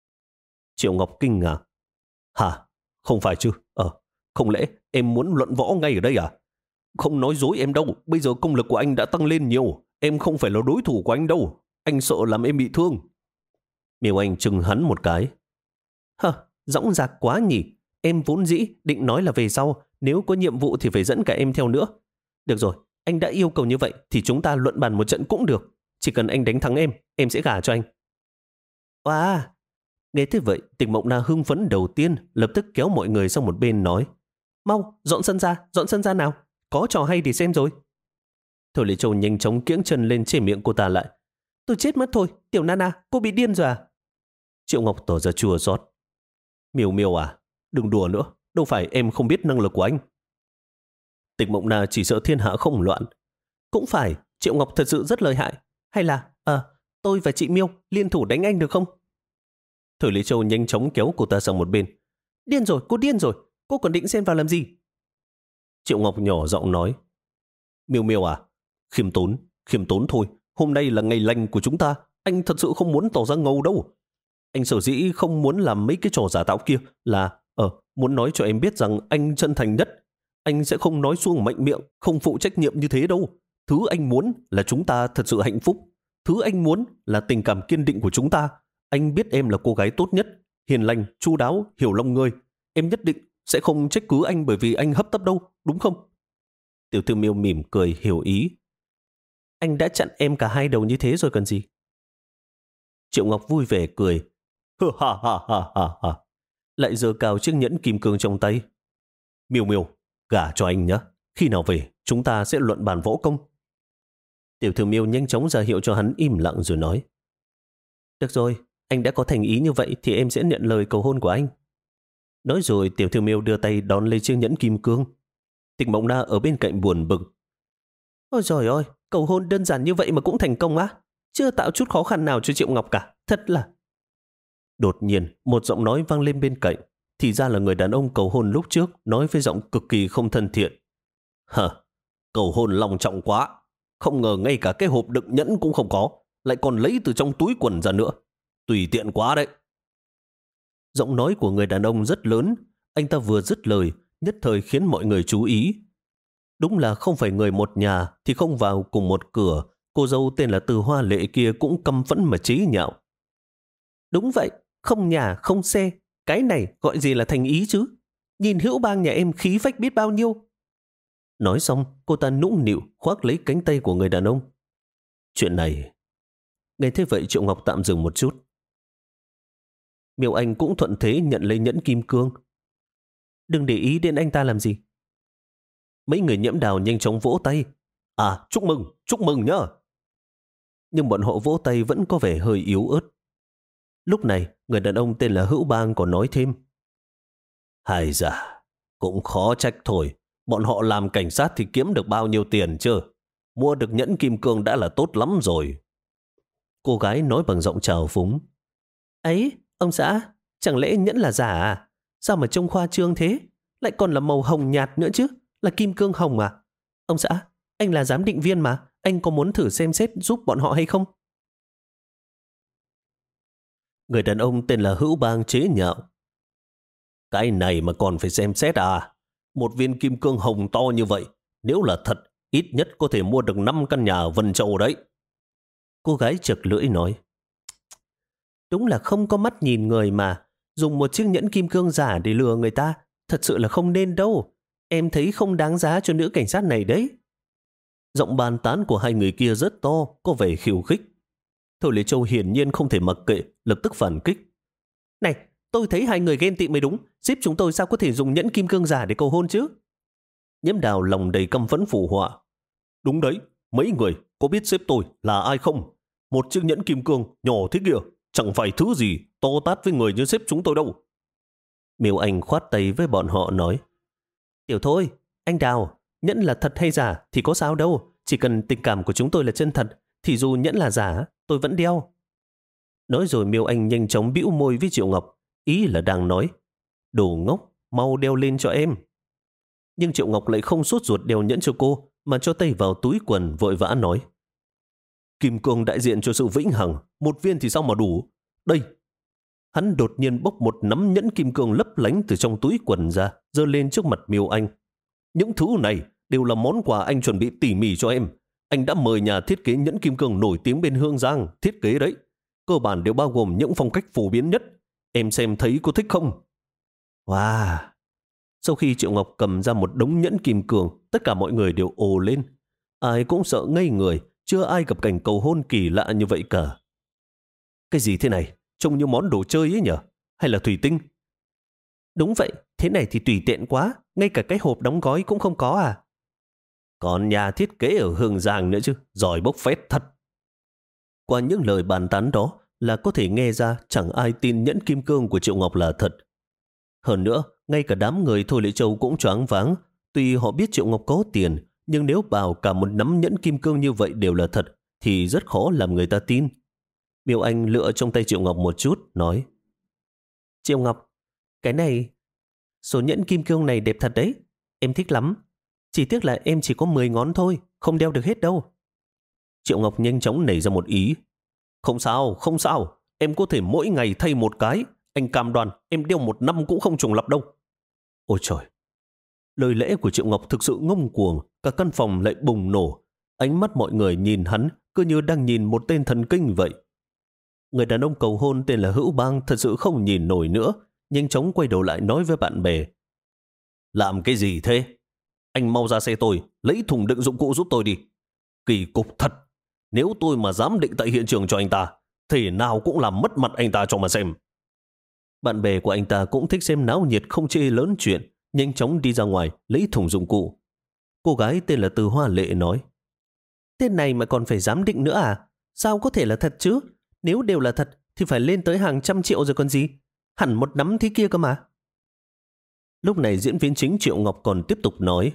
Triệu Ngọc kinh ngạc. Hả? Không phải chứ? Ờ, không lẽ em muốn luận võ ngay ở đây à? Không nói dối em đâu, bây giờ công lực của anh đã tăng lên nhiều. Em không phải là đối thủ của anh đâu. Anh sợ làm em bị thương. Miêu Anh chừng hắn một cái. Hờ, dõng dạc quá nhỉ. Em vốn dĩ định nói là về sau, nếu có nhiệm vụ thì phải dẫn cả em theo nữa. Được rồi, anh đã yêu cầu như vậy thì chúng ta luận bàn một trận cũng được. Chỉ cần anh đánh thắng em, em sẽ gả cho anh. Wow! Nghe thế vậy, Tịch Mộng Na hưng phấn đầu tiên lập tức kéo mọi người sang một bên nói. Mau, dọn sân ra, dọn sân ra nào. Có trò hay để xem rồi. Thôi Lệ Châu nhanh chóng kiễng chân lên trên miệng cô ta lại. Tôi chết mất thôi, Tiểu Nana, cô bị điên rồi à? Triệu Ngọc tỏ ra chua xót. Miêu Miêu à, đừng đùa nữa, đâu phải em không biết năng lực của anh. Tịch Mộng Na chỉ sợ thiên hạ không loạn. Cũng phải, Triệu Ngọc thật sự rất lợi hại. Hay là, à, tôi và chị Miêu liên thủ đánh anh được không? Thôi Lệ Châu nhanh chóng kéo cô ta sang một bên. Điên rồi, cô điên rồi, cô còn định xen vào làm gì? Triệu Ngọc nhỏ giọng nói. Miêu Miêu à, khiêm tốn, khiêm tốn thôi. Hôm nay là ngày lành của chúng ta. Anh thật sự không muốn tỏ ra ngầu đâu. Anh sở dĩ không muốn làm mấy cái trò giả tạo kia là ờ muốn nói cho em biết rằng anh chân thành nhất. Anh sẽ không nói suông mạnh miệng, không phụ trách nhiệm như thế đâu. Thứ anh muốn là chúng ta thật sự hạnh phúc. Thứ anh muốn là tình cảm kiên định của chúng ta. Anh biết em là cô gái tốt nhất, hiền lành, chu đáo, hiểu lòng người. Em nhất định sẽ không trách cứ anh bởi vì anh hấp tấp đâu, đúng không? Tiểu Thư Miêu mỉm cười hiểu ý. Anh đã chặn em cả hai đầu như thế rồi cần gì? Triệu Ngọc vui vẻ cười. Ha ha ha ha ha. Lại giơ cao chiếc nhẫn kim cương trong tay. Miêu Miêu, gả cho anh nhé. Khi nào về, chúng ta sẽ luận bàn võ công. Tiểu Thư Miêu nhanh chóng ra hiệu cho hắn im lặng rồi nói. Được rồi, anh đã có thành ý như vậy thì em sẽ nhận lời cầu hôn của anh. Nói rồi Tiểu Thư Miêu đưa tay đón lấy chiếc nhẫn kim cương. Tịch Mộng Na ở bên cạnh buồn bực. Ôi trời ơi, cầu hôn đơn giản như vậy mà cũng thành công á. Chưa tạo chút khó khăn nào cho Triệu Ngọc cả. Thật là... Đột nhiên, một giọng nói vang lên bên cạnh. Thì ra là người đàn ông cầu hôn lúc trước nói với giọng cực kỳ không thân thiện. Hờ, cầu hôn lòng trọng quá. Không ngờ ngay cả cái hộp đựng nhẫn cũng không có. Lại còn lấy từ trong túi quần ra nữa. Tùy tiện quá đấy. Giọng nói của người đàn ông rất lớn. Anh ta vừa dứt lời, nhất thời khiến mọi người chú ý. Đúng là không phải người một nhà thì không vào cùng một cửa. Cô dâu tên là Từ Hoa Lệ kia cũng căm phẫn mà chế nhạo. Đúng vậy, không nhà, không xe. Cái này gọi gì là thành ý chứ? Nhìn Hữu Bang nhà em khí phách biết bao nhiêu. Nói xong, cô ta nũng nịu khoác lấy cánh tay của người đàn ông. Chuyện này... Nghe thế vậy Triệu Ngọc tạm dừng một chút. Miêu Anh cũng thuận thế nhận lấy nhẫn kim cương. Đừng để ý đến anh ta làm gì. Mấy người Nhiễm Đào nhanh chóng vỗ tay. À, chúc mừng, chúc mừng nhá. Nhưng bọn họ vỗ tay vẫn có vẻ hơi yếu ớt. Lúc này, người đàn ông tên là Hữu Bang còn nói thêm. Hay da, cũng khó trách thôi. Bọn họ làm cảnh sát thì kiếm được bao nhiêu tiền chứ? Mua được nhẫn kim cương đã là tốt lắm rồi. Cô gái nói bằng giọng trào phúng. Ấy, ông xã, chẳng lẽ nhẫn là giả à? Sao mà trông khoa trương thế? Lại còn là màu hồng nhạt nữa chứ? Là kim cương hồng à? Ông xã, anh là giám định viên mà. Anh có muốn thử xem xét giúp bọn họ hay không? Người đàn ông tên là Hữu Bang chế nhạo. Cái này mà còn phải xem xét à? Một viên kim cương hồng to như vậy, nếu là thật, ít nhất có thể mua được năm căn nhà ở Vân Châu đấy. Cô gái chật lưỡi nói. Đúng là không có mắt nhìn người mà. Dùng một chiếc nhẫn kim cương giả để lừa người ta, thật sự là không nên đâu. Em thấy không đáng giá cho nữ cảnh sát này đấy. Giọng bàn tán của hai người kia rất to, có vẻ khiêu khích. Thôi Lê Châu hiển nhiên không thể mặc kệ, lập tức phản kích. Này, tôi thấy hai người ghen tị mới đúng. Giúp chúng tôi sao có thể dùng nhẫn kim cương giả để cầu hôn chứ? Nhiễm Đào lòng đầy căm phẫn phụ họa. Đúng đấy, mấy người có biết sếp tôi là ai không? Một chiếc nhẫn kim cương nhỏ thế kìa, chẳng phải thứ gì to tát với người như sếp chúng tôi đâu. Miêu Anh khoát tay với bọn họ nói, tiểu thôi, anh Đào, nhẫn là thật hay giả thì có sao đâu. Chỉ cần tình cảm của chúng tôi là chân thật, thì dù nhẫn là giả, tôi vẫn đeo. Nói rồi Miêu Anh nhanh chóng bĩu môi với Triệu Ngọc, ý là đang nói, đồ ngốc, mau đeo lên cho em. Nhưng Triệu Ngọc lại không sốt ruột đeo nhẫn cho cô, mà cho tay vào túi quần vội vã nói, kim cương đại diện cho sự vĩnh hằng, một viên thì sao mà đủ. Đây. Hắn đột nhiên bốc một nắm nhẫn kim cương lấp lánh từ trong túi quần ra, giơ lên trước mặt Miêu Anh. Những thứ này đều là món quà anh chuẩn bị tỉ mỉ cho em. Anh đã mời nhà thiết kế nhẫn kim cương nổi tiếng bên Hương Giang thiết kế đấy. Cơ bản đều bao gồm những phong cách phổ biến nhất. Em xem thấy có thích không? Wow! Sau khi Triệu Ngọc cầm ra một đống nhẫn kim cương, tất cả mọi người đều ồ lên. Ai cũng sợ ngây người, chưa ai gặp cảnh cầu hôn kỳ lạ như vậy cả. Cái gì thế này? Trông như món đồ chơi ấy nhở? Hay là thủy tinh? Đúng vậy, thế này thì tùy tiện quá. Ngay cả cái hộp đóng gói cũng không có à? Còn nhà thiết kế ở Hương Giang nữa chứ, giỏi bốc phét thật. Qua những lời bàn tán đó là có thể nghe ra chẳng ai tin nhẫn kim cương của Triệu Ngọc là thật. Hơn nữa, ngay cả đám người Thôi Lệ Châu cũng choáng váng. Tuy họ biết Triệu Ngọc có tiền, nhưng nếu bảo cả một nắm nhẫn kim cương như vậy đều là thật, thì rất khó làm người ta tin. Miêu Anh lựa trong tay Triệu Ngọc một chút, nói, Triệu Ngọc, cái này, số nhẫn kim cương này đẹp thật đấy, em thích lắm. Chỉ tiếc là em chỉ có mười ngón thôi, không đeo được hết đâu. Triệu Ngọc nhanh chóng nảy ra một ý. Không sao, không sao, em có thể mỗi ngày thay một cái. Anh cam đoan em đeo một năm cũng không trùng lặp đâu. Ôi trời! Lời lẽ của Triệu Ngọc thực sự ngông cuồng, cả căn phòng lại bùng nổ. Ánh mắt mọi người nhìn hắn cứ như đang nhìn một tên thần kinh vậy. Người đàn ông cầu hôn tên là Hữu Bang thật sự không nhìn nổi nữa, nhanh chóng quay đầu lại nói với bạn bè. Làm cái gì thế? Anh mau ra xe tôi, lấy thùng đựng dụng cụ giúp tôi đi. Kỳ cục thật, nếu tôi mà dám định tại hiện trường cho anh ta, thì nào cũng làm mất mặt anh ta cho mà xem. Bạn bè của anh ta cũng thích xem náo nhiệt không chê lớn chuyện, nhanh chóng đi ra ngoài lấy thùng dụng cụ. Cô gái tên là Từ Hoa Lệ nói, tên này mà còn phải giám định nữa à? Sao có thể là thật chứ? Nếu đều là thật thì phải lên tới hàng trăm triệu rồi còn gì. Hẳn một nắm thế kia cơ mà. Lúc này diễn viên chính Triệu Ngọc còn tiếp tục nói,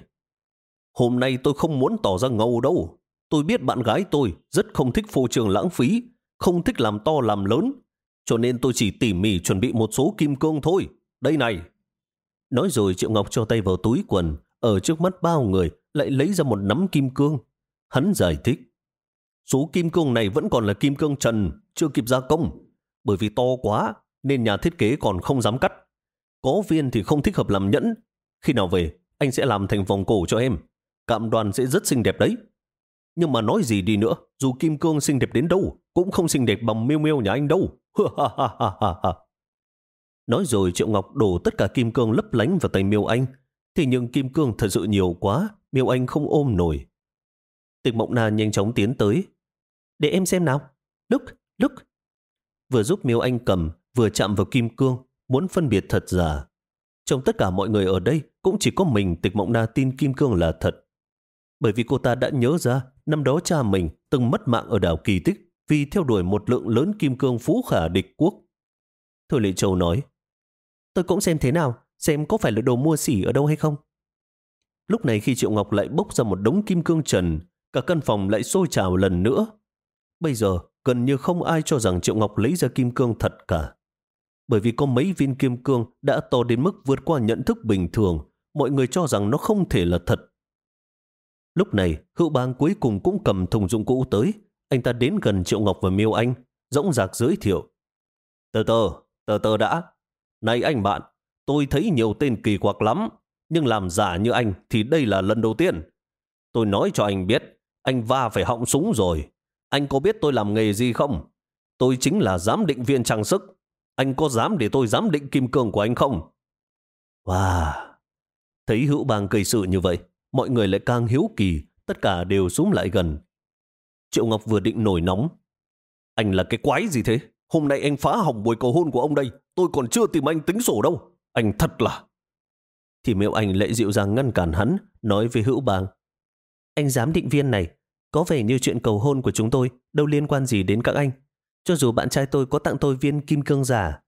hôm nay tôi không muốn tỏ ra ngầu đâu. Tôi biết bạn gái tôi rất không thích phô trương lãng phí, không thích làm to làm lớn, cho nên tôi chỉ tỉ mỉ chuẩn bị một số kim cương thôi. Đây này. Nói rồi Triệu Ngọc cho tay vào túi quần, ở trước mắt bao người lại lấy ra một nắm kim cương. Hắn giải thích, số kim cương này vẫn còn là kim cương trần, chưa kịp gia công. Bởi vì to quá nên nhà thiết kế còn không dám cắt. Có viên thì không thích hợp làm nhẫn. Khi nào về, anh sẽ làm thành vòng cổ cho em. Cam đoan sẽ rất xinh đẹp đấy. Nhưng mà nói gì đi nữa, dù kim cương xinh đẹp đến đâu, cũng không xinh đẹp bằng Miêu Miêu nhà anh đâu. Nói rồi Triệu Ngọc đổ tất cả kim cương lấp lánh vào tay Miêu Anh. Thì nhưng kim cương thật sự nhiều quá, Miêu Anh không ôm nổi. Tịch Mộng Na nhanh chóng tiến tới. Để em xem nào. Lúc, lúc. Vừa giúp Miêu Anh cầm, vừa chạm vào kim cương, muốn phân biệt thật giả. Trong tất cả mọi người ở đây, cũng chỉ có mình Tịch Mộng Na tin kim cương là thật. Bởi vì cô ta đã nhớ ra, năm đó cha mình từng mất mạng ở đảo Kỳ Tích vì theo đuổi một lượng lớn kim cương phú khả địch quốc. Thôi Lệ Châu nói, tôi cũng xem thế nào, xem có phải là đồ mua xỉ ở đâu hay không. Lúc này khi Triệu Ngọc lại bốc ra một đống kim cương trần, cả căn phòng lại sôi trào lần nữa. Bây giờ gần như không ai cho rằng Triệu Ngọc lấy ra kim cương thật cả. Bởi vì có mấy viên kim cương đã to đến mức vượt qua nhận thức bình thường, mọi người cho rằng nó không thể là thật. Lúc này Hữu Bang cuối cùng cũng cầm thùng dụng cụ tới. Anh ta đến gần Triệu Ngọc và Miêu Anh, dõng dạc giới thiệu. Từ từ, từ từ đã. Này anh bạn, tôi thấy nhiều tên kỳ quặc lắm, nhưng làm giả như anh thì đây là lần đầu tiên. Tôi nói cho anh biết, anh va phải họng súng rồi. Anh có biết tôi làm nghề gì không? Tôi chính là giám định viên trang sức. Anh có dám để tôi giám định kim cương của anh không? Wow! Thấy Hữu Bang gây sự như vậy, mọi người lại càng hiếu kỳ, tất cả đều xúm lại gần. Triệu Ngọc vừa định nổi nóng. Anh là cái quái gì thế? Hôm nay anh phá hỏng buổi cầu hôn của ông đây, tôi còn chưa tìm anh tính sổ đâu. Anh thật là... Thì Miêu Anh lại dịu dàng ngăn cản hắn, nói với Hữu Bang. Anh giám định viên này, có vẻ như chuyện cầu hôn của chúng tôi đâu liên quan gì đến các anh. Cho dù bạn trai tôi có tặng tôi viên kim cương giả,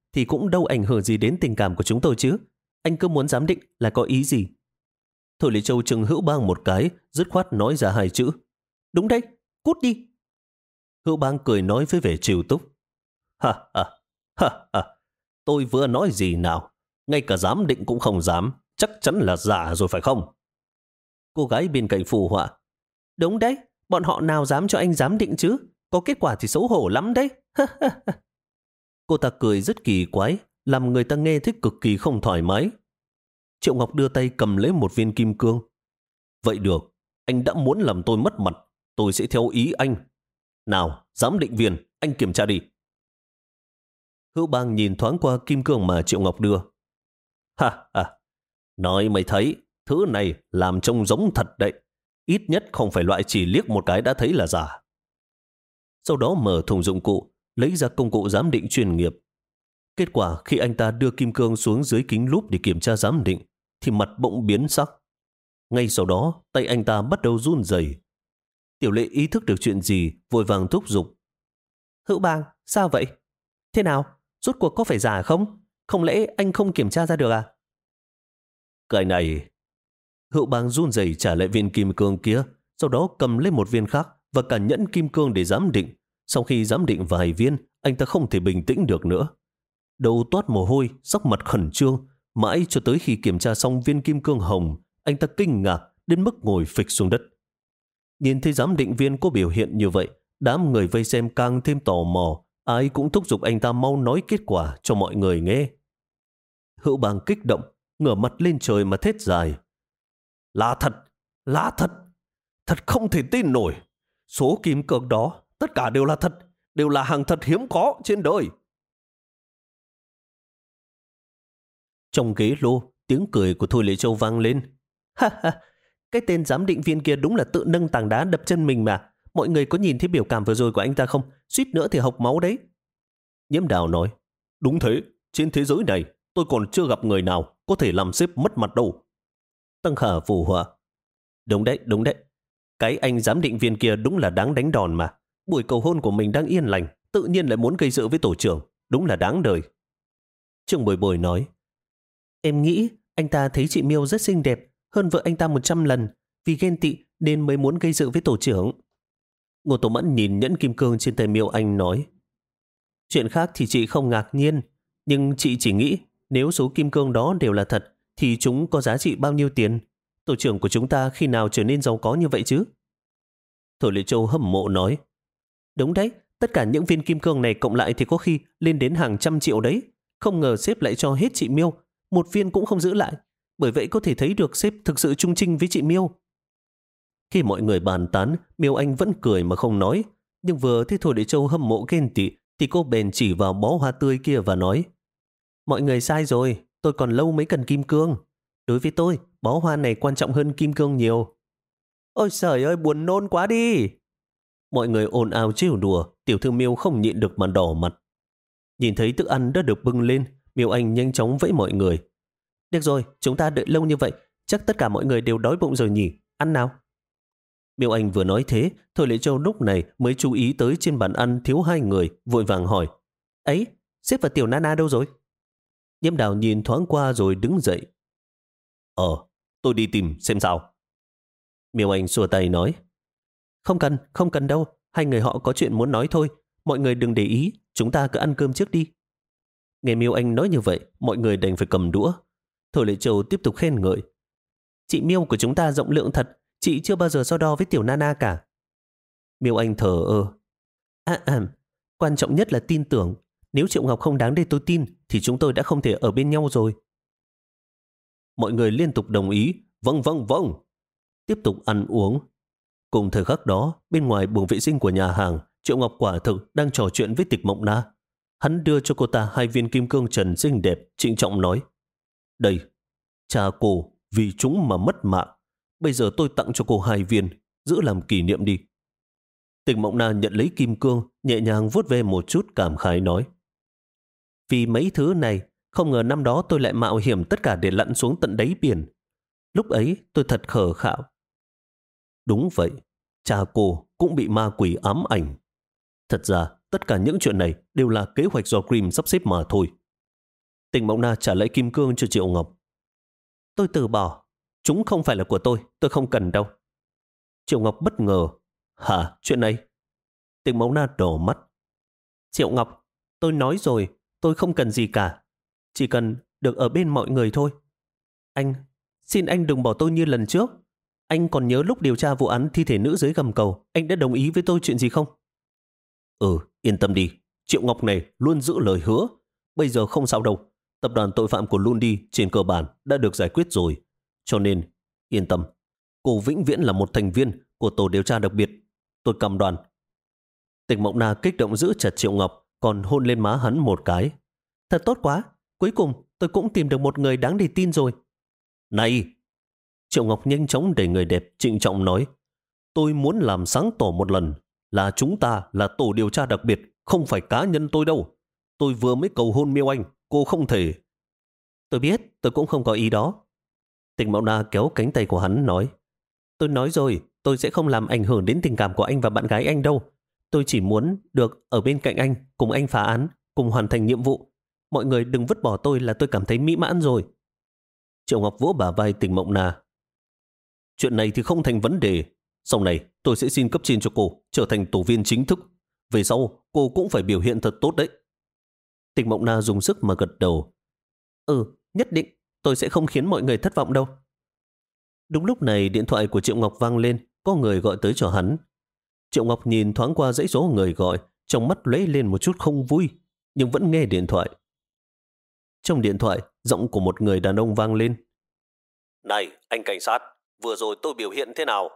thì cũng đâu ảnh hưởng gì đến tình cảm của chúng tôi chứ. Anh cứ muốn giám định là có ý gì? Thôi Lý Châu chừng Hữu Bang một cái, dứt khoát nói ra hai chữ. Đúng đấy, cút đi. Hữu Bang cười nói với vẻ trìu túc. Ha ha, ha ha, tôi vừa nói gì nào? Ngay cả giám định cũng không dám, chắc chắn là giả rồi phải không? Cô gái bên cạnh phụ họa. Đúng đấy, bọn họ nào dám cho anh giám định chứ? Có kết quả thì xấu hổ lắm đấy. Cô ta cười rất kỳ quái, làm người ta nghe thích cực kỳ không thoải mái. Triệu Ngọc đưa tay cầm lấy một viên kim cương. Vậy được, anh đã muốn làm tôi mất mặt, tôi sẽ theo ý anh. Nào, giám định viên, anh kiểm tra đi. Hữu Bang nhìn thoáng qua kim cương mà Triệu Ngọc đưa. Ha ha, nói mày thấy, thứ này làm trông giống thật đấy. Ít nhất không phải loại chỉ liếc một cái đã thấy là giả. Sau đó mở thùng dụng cụ, lấy ra công cụ giám định chuyên nghiệp. Kết quả khi anh ta đưa kim cương xuống dưới kính lúp để kiểm tra giám định, thì mặt bỗng biến sắc. Ngay sau đó, tay anh ta bắt đầu run rẩy. Tiểu Lệ ý thức được chuyện gì, vội vàng thúc giục. Hữu Bang, sao vậy? Thế nào? Rốt cuộc có phải giả không? Không lẽ anh không kiểm tra ra được à? Cái này... Hữu Bang run rẩy trả lại viên kim cương kia, sau đó cầm lấy một viên khác và cả nhẫn kim cương để giám định. Sau khi giám định vài viên, anh ta không thể bình tĩnh được nữa. Đầu toát mồ hôi, sắc mặt khẩn trương, mãi cho tới khi kiểm tra xong viên kim cương hồng, anh ta kinh ngạc đến mức ngồi phịch xuống đất. Nhìn thấy giám định viên có biểu hiện như vậy, đám người vây xem càng thêm tò mò, ai cũng thúc giục anh ta mau nói kết quả cho mọi người nghe. Hữu Bang kích động, ngửa mặt lên trời mà thét dài. Là thật, là thật, thật không thể tin nổi. Số kim cương đó, tất cả đều là thật, đều là hàng thật hiếm có trên đời. Trong ghế lô, tiếng cười của Thôi Lệ Châu vang lên. Ha ha, cái tên giám định viên kia đúng là tự nâng tảng đá đập chân mình mà. Mọi người có nhìn thấy biểu cảm vừa rồi của anh ta không? Suýt nữa thì hộc máu đấy. Nhiễm Đào nói. Đúng thế, trên thế giới này tôi còn chưa gặp người nào có thể làm sếp mất mặt đâu. Tăng Khả phù họa. Đúng đấy, đúng đấy. Cái anh giám định viên kia đúng là đáng đánh đòn mà. Buổi cầu hôn của mình đang yên lành, tự nhiên lại muốn gây sự với tổ trưởng. Đúng là đáng đời. Trương Bồi Bồi nói. Em nghĩ anh ta thấy chị Miêu rất xinh đẹp, hơn vợ anh ta một trăm lần, vì ghen tị nên mới muốn gây sự với tổ trưởng. Ngô Tổ Mẫn nhìn nhẫn kim cương trên tay Miêu Anh nói. Chuyện khác thì chị không ngạc nhiên, nhưng chị chỉ nghĩ nếu số kim cương đó đều là thật thì chúng có giá trị bao nhiêu tiền? Tổ trưởng của chúng ta khi nào trở nên giàu có như vậy chứ? Thôi Lệ Châu hâm mộ nói. Đúng đấy, tất cả những viên kim cương này cộng lại thì có khi lên đến hàng trăm triệu đấy. Không ngờ sếp lại cho hết chị Miêu, một viên cũng không giữ lại. Bởi vậy có thể thấy được sếp thực sự trung trinh với chị Miêu. Khi mọi người bàn tán, Miêu Anh vẫn cười mà không nói. Nhưng vừa thấy Thôi Lệ Châu hâm mộ ghen tị thì cô bèn chỉ vào bó hoa tươi kia và nói. Mọi người sai rồi, tôi còn lâu mới cần kim cương. Đối với tôi, bó hoa này quan trọng hơn kim cương nhiều. Ôi trời ơi, buồn nôn quá đi. Mọi người ồn ào trêu đùa, tiểu thư Miêu không nhịn được mà đỏ mặt. Nhìn thấy thức ăn đã được bưng lên, Miêu Anh nhanh chóng vẫy mọi người. Được rồi, chúng ta đợi lâu như vậy, chắc tất cả mọi người đều đói bụng rồi nhỉ, ăn nào. Miêu Anh vừa nói thế, Thôi Lệ Châu lúc này mới chú ý tới trên bàn ăn thiếu hai người, vội vàng hỏi. Ấy, sếp và tiểu Nana đâu rồi? Nhiễm Đào nhìn thoáng qua rồi đứng dậy. Ờ, tôi đi tìm xem sao. Miêu Anh xua tay nói. Không cần, không cần đâu, hai người họ có chuyện muốn nói thôi, mọi người đừng để ý, chúng ta cứ ăn cơm trước đi. Nghe Miêu Anh nói như vậy, mọi người đành phải cầm đũa. Thôi Lệ Châu tiếp tục khen ngợi. Chị Miêu của chúng ta rộng lượng thật, chị chưa bao giờ so đo với tiểu Nana cả. Miêu Anh thờ ơ. À, à, quan trọng nhất là tin tưởng. Nếu Triệu Ngọc không đáng để tôi tin, thì chúng tôi đã không thể ở bên nhau rồi. Mọi người liên tục đồng ý. Vâng, vâng, vâng. Tiếp tục ăn uống. Cùng thời khắc đó, bên ngoài buồng vệ sinh của nhà hàng, Triệu Ngọc quả thực đang trò chuyện với Tịch Mộng Na. Hắn đưa cho cô ta hai viên kim cương trần xinh đẹp, trịnh trọng nói. Đây, cha cô vì chúng mà mất mạng. Bây giờ tôi tặng cho cô hai viên, giữ làm kỷ niệm đi. Tịch Mộng Na nhận lấy kim cương, nhẹ nhàng vuốt ve một chút cảm khái nói. Vì mấy thứ này, không ngờ năm đó tôi lại mạo hiểm tất cả để lặn xuống tận đáy biển. Lúc ấy tôi thật khờ khạo. Đúng vậy, cha cô cũng bị ma quỷ ám ảnh. Thật ra, tất cả những chuyện này đều là kế hoạch do Grimm sắp xếp mà thôi. Tịnh Mộng Na trả lại kim cương cho Triệu Ngọc. Tôi từ bỏ. Chúng không phải là của tôi. Tôi không cần đâu. Triệu Ngọc bất ngờ. Hả? Chuyện này? Tịnh Mộng Na đỏ mắt. Triệu Ngọc, tôi nói rồi. Tôi không cần gì cả. Chỉ cần được ở bên mọi người thôi. Anh, xin anh đừng bỏ tôi như lần trước. Anh còn nhớ lúc điều tra vụ án thi thể nữ dưới gầm cầu, anh đã đồng ý với tôi chuyện gì không? Ừ, yên tâm đi. Triệu Ngọc này luôn giữ lời hứa. Bây giờ không sao đâu. Tập đoàn tội phạm của Lundi trên cơ bản đã được giải quyết rồi. Cho nên, yên tâm. Cô vĩnh viễn là một thành viên của tổ điều tra đặc biệt. Tôi cam đoan. Tịnh Mộng Na kích động giữ chặt Triệu Ngọc, còn hôn lên má hắn một cái. Thật tốt quá. Cuối cùng tôi cũng tìm được một người đáng để tin rồi. Này! Triệu Ngọc nhanh chóng đẩy người đẹp trịnh trọng nói. Tôi muốn làm sáng tỏ một lần là chúng ta là tổ điều tra đặc biệt, không phải cá nhân tôi đâu. Tôi vừa mới cầu hôn Miêu Anh, cô không thể. Tôi biết, tôi cũng không có ý đó. Tịnh Mộng Na kéo cánh tay của hắn nói. Tôi nói rồi, tôi sẽ không làm ảnh hưởng đến tình cảm của anh và bạn gái anh đâu. Tôi chỉ muốn được ở bên cạnh anh, cùng anh phá án, cùng hoàn thành nhiệm vụ. Mọi người đừng vứt bỏ tôi là tôi cảm thấy mỹ mãn rồi. Triệu Ngọc vỗ bả vai Tịnh Mộng Na. Chuyện này thì không thành vấn đề. Sau này tôi sẽ xin cấp trên cho cô trở thành tổ viên chính thức. Về sau cô cũng phải biểu hiện thật tốt đấy. Tịnh Mộng Na dùng sức mà gật đầu. Ừ, nhất định tôi sẽ không khiến mọi người thất vọng đâu. Đúng lúc này điện thoại của Triệu Ngọc vang lên, có người gọi tới cho hắn. Triệu Ngọc nhìn thoáng qua dãy số người gọi, trong mắt lóe lên một chút không vui, nhưng vẫn nghe điện thoại. Trong điện thoại, giọng của một người đàn ông vang lên. Này, anh cảnh sát, vừa rồi tôi biểu hiện thế nào?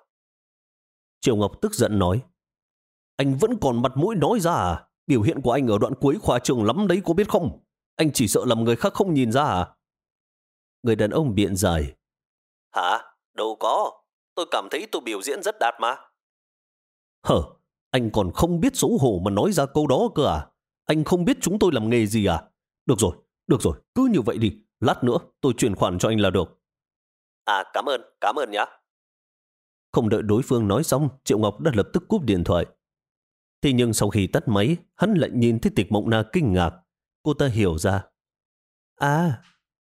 Triệu Ngọc tức giận nói. Anh vẫn còn mặt mũi nói ra à? Biểu hiện của anh ở đoạn cuối khoa trương lắm đấy, có biết không? Anh chỉ sợ làm người khác không nhìn ra à? Người đàn ông biện giải. Hả? Đâu có. Tôi cảm thấy tôi biểu diễn rất đạt mà. Hở, anh còn không biết xấu hổ mà nói ra câu đó cơ à? Anh không biết chúng tôi làm nghề gì à? Được rồi, được rồi, cứ như vậy đi. Lát nữa tôi chuyển khoản cho anh là được. À, cảm ơn, cảm ơn nhá. Không đợi đối phương nói xong, Triệu Ngọc đã lập tức cúp điện thoại. Thế nhưng sau khi tắt máy, hắn lại nhìn thấy Tịch Mộng Na kinh ngạc. Cô ta hiểu ra. À,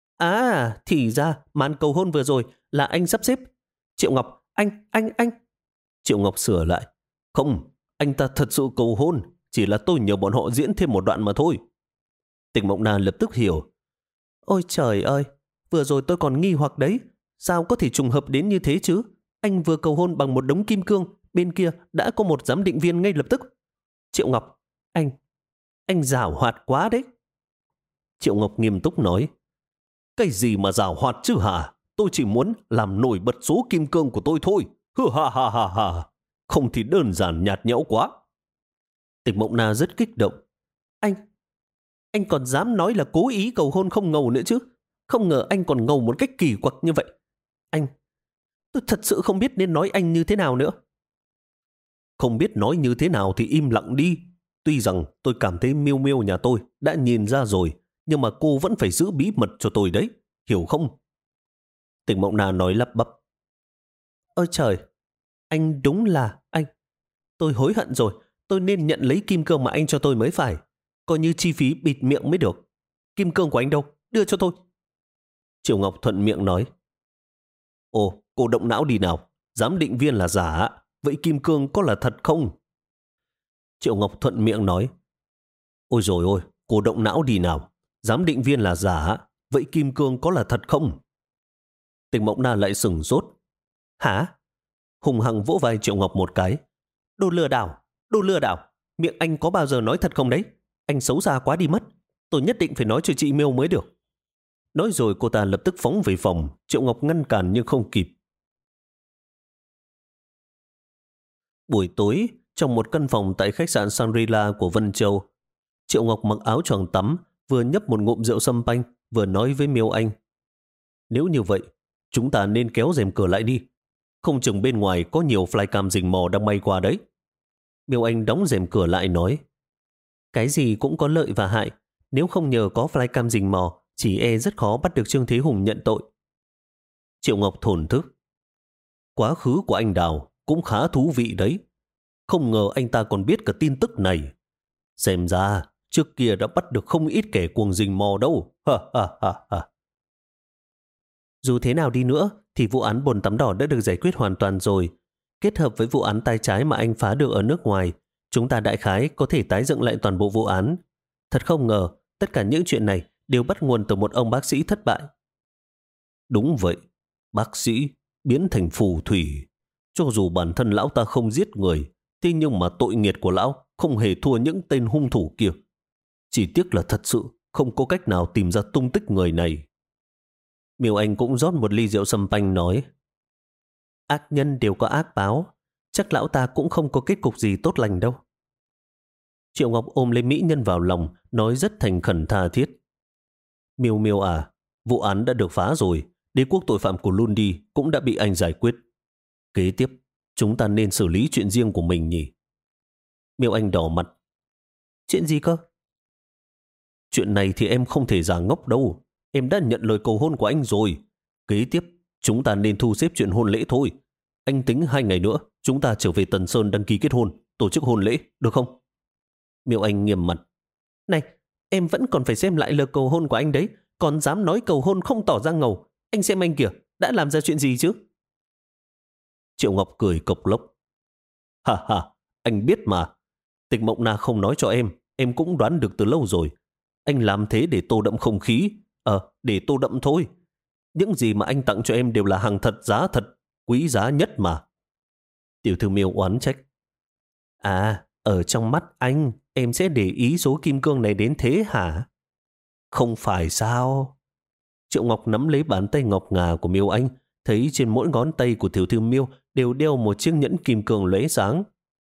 à, thì ra màn cầu hôn vừa rồi là anh sắp xếp. Triệu Ngọc, anh, anh, anh. Triệu Ngọc sửa lại. Không, anh ta thật sự cầu hôn, chỉ là tôi nhờ bọn họ diễn thêm một đoạn mà thôi. Tịch Mộng Na lập tức hiểu. Ôi trời ơi, vừa rồi tôi còn nghi hoặc đấy. Sao có thể trùng hợp đến như thế chứ? Anh vừa cầu hôn bằng một đống kim cương, bên kia đã có một giám định viên ngay lập tức. Triệu Ngọc, anh, anh giảo hoạt quá đấy. Triệu Ngọc nghiêm túc nói. Cái gì mà giảo hoạt chứ hả? Tôi chỉ muốn làm nổi bật số kim cương của tôi thôi. Hừ ha ha ha ha. Không thì đơn giản nhạt nhẽo quá. Tịch Mộng Na rất kích động. Anh, anh còn dám nói là cố ý cầu hôn không ngầu nữa chứ? Không ngờ anh còn ngầu một cách kỳ quặc như vậy. Anh, tôi thật sự không biết nên nói anh như thế nào nữa. Không biết nói như thế nào thì im lặng đi. Tuy rằng tôi cảm thấy Miêu Miêu nhà tôi đã nhìn ra rồi, nhưng mà cô vẫn phải giữ bí mật cho tôi đấy, hiểu không? Tịch Mộng Na nói lắp bắp. Ôi trời, anh đúng là anh. Tôi hối hận rồi, tôi nên nhận lấy kim cương mà anh cho tôi mới phải. Coi như chi phí bịt miệng mới được. Kim cương của anh đâu? Đưa cho tôi. Triệu Ngọc thuận miệng nói. Ồ, cô động não đi nào. Giám định viên là giả, vậy kim cương có là thật không? Triệu Ngọc thuận miệng nói. Ôi dồi ôi, cô động não đi nào. Giám định viên là giả, vậy kim cương có là thật không? Tịch Mộng Na lại sửng sốt. Hả? Hùng hăng vỗ vai Triệu Ngọc một cái. Đồ lừa đảo, đồ lừa đảo. Miệng anh có bao giờ nói thật không đấy? Anh xấu xa quá đi mất. Tôi nhất định phải nói cho chị Miêu mới được. Nói rồi cô ta lập tức phóng về phòng. Triệu Ngọc ngăn cản nhưng không kịp. Buổi tối, trong một căn phòng tại khách sạn Shangri-La của Vân Châu, Triệu Ngọc mặc áo choàng tắm, vừa nhấp một ngụm rượu sâm panh, vừa nói với Miêu Anh. Nếu như vậy, chúng ta nên kéo rèm cửa lại đi. Không chừng bên ngoài có nhiều flycam rình mò đang bay qua đấy. Miêu Anh đóng rèm cửa lại nói. Cái gì cũng có lợi và hại. Nếu không nhờ có flycam rình mò, chỉ e rất khó bắt được Trương Thế Hùng nhận tội. Triệu Ngọc thổn thức. Quá khứ của anh Đào cũng khá thú vị đấy. Không ngờ anh ta còn biết cả tin tức này. Xem ra trước kia đã bắt được không ít kẻ cuồng rình mò đâu. Ha ha ha ha. Dù thế nào đi nữa, thì vụ án bồn tắm đỏ đã được giải quyết hoàn toàn rồi. Kết hợp với vụ án tay trái mà anh phá được ở nước ngoài, chúng ta đại khái có thể tái dựng lại toàn bộ vụ án. Thật không ngờ, tất cả những chuyện này đều bắt nguồn từ một ông bác sĩ thất bại. Đúng vậy, bác sĩ biến thành phù thủy. Cho dù bản thân lão ta không giết người, thế nhưng mà tội nghiệt của lão không hề thua những tên hung thủ kia. Chỉ tiếc là thật sự không có cách nào tìm ra tung tích người này. Miêu Anh cũng rót một ly rượu sâm panh nói: Ác nhân đều có ác báo, chắc lão ta cũng không có kết cục gì tốt lành đâu. Triệu Ngọc ôm lấy mỹ nhân vào lòng, nói rất thành khẩn tha thiết: Miêu Miêu à, vụ án đã được phá rồi, đế quốc tội phạm của Lundi cũng đã bị anh giải quyết. Kế tiếp, chúng ta nên xử lý chuyện riêng của mình nhỉ? Miêu Anh đỏ mặt: Chuyện gì cơ? Chuyện này thì em không thể giả ngốc đâu. Em đã nhận lời cầu hôn của anh rồi. Kế tiếp, chúng ta nên thu xếp chuyện hôn lễ thôi. Anh tính hai ngày nữa, chúng ta trở về Tần Sơn đăng ký kết hôn, tổ chức hôn lễ, được không? Miêu Anh nghiêm mặt: Này, em vẫn còn phải xem lại lời cầu hôn của anh đấy. Còn dám nói cầu hôn không tỏ ra ngầu. Anh xem anh kìa, đã làm ra chuyện gì chứ? Triệu Ngọc cười cộc lốc: Ha ha, anh biết mà. Tịch Mộng Na không nói cho em, em cũng đoán được từ lâu rồi. Anh làm thế để tô đậm không khí. Ờ, để tô đậm thôi. Những gì mà anh tặng cho em đều là hàng thật giá thật, quý giá nhất mà. Tiểu thư Miêu oán trách: À, ở trong mắt anh, em sẽ để ý số kim cương này đến thế hả? Không phải sao? Triệu Ngọc nắm lấy bàn tay ngọc ngà của Miêu Anh, thấy trên mỗi ngón tay của tiểu thư Miêu đều đeo một chiếc nhẫn kim cương lóe sáng.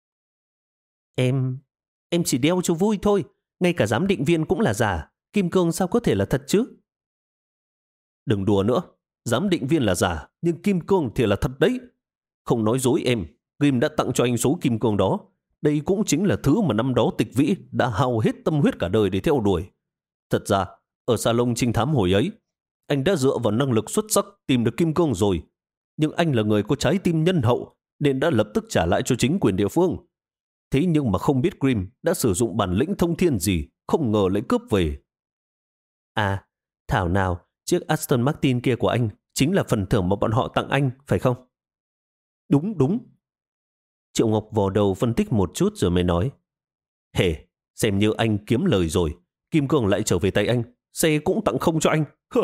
Em, em chỉ đeo cho vui thôi. Ngay cả giám định viên cũng là giả. Kim cương sao có thể là thật chứ? Đừng đùa nữa. Giám định viên là giả, nhưng kim cương thì là thật đấy. Không nói dối em, Grim đã tặng cho anh số kim cương đó. Đây cũng chính là thứ mà năm đó Tịch Vĩ đã hao hết tâm huyết cả đời để theo đuổi. Thật ra, ở salon trinh thám hồi ấy, anh đã dựa vào năng lực xuất sắc tìm được kim cương rồi. Nhưng anh là người có trái tim nhân hậu, nên đã lập tức trả lại cho chính quyền địa phương. Thế nhưng mà không biết Grim đã sử dụng bản lĩnh thông thiên gì, không ngờ lại cướp về. À, thảo nào, chiếc Aston Martin kia của anh chính là phần thưởng mà bọn họ tặng anh, phải không? Đúng, đúng. Triệu Ngọc vò đầu phân tích một chút rồi mới nói: Hề, xem như anh kiếm lời rồi. Kim cương lại trở về tay anh, xe cũng tặng không cho anh.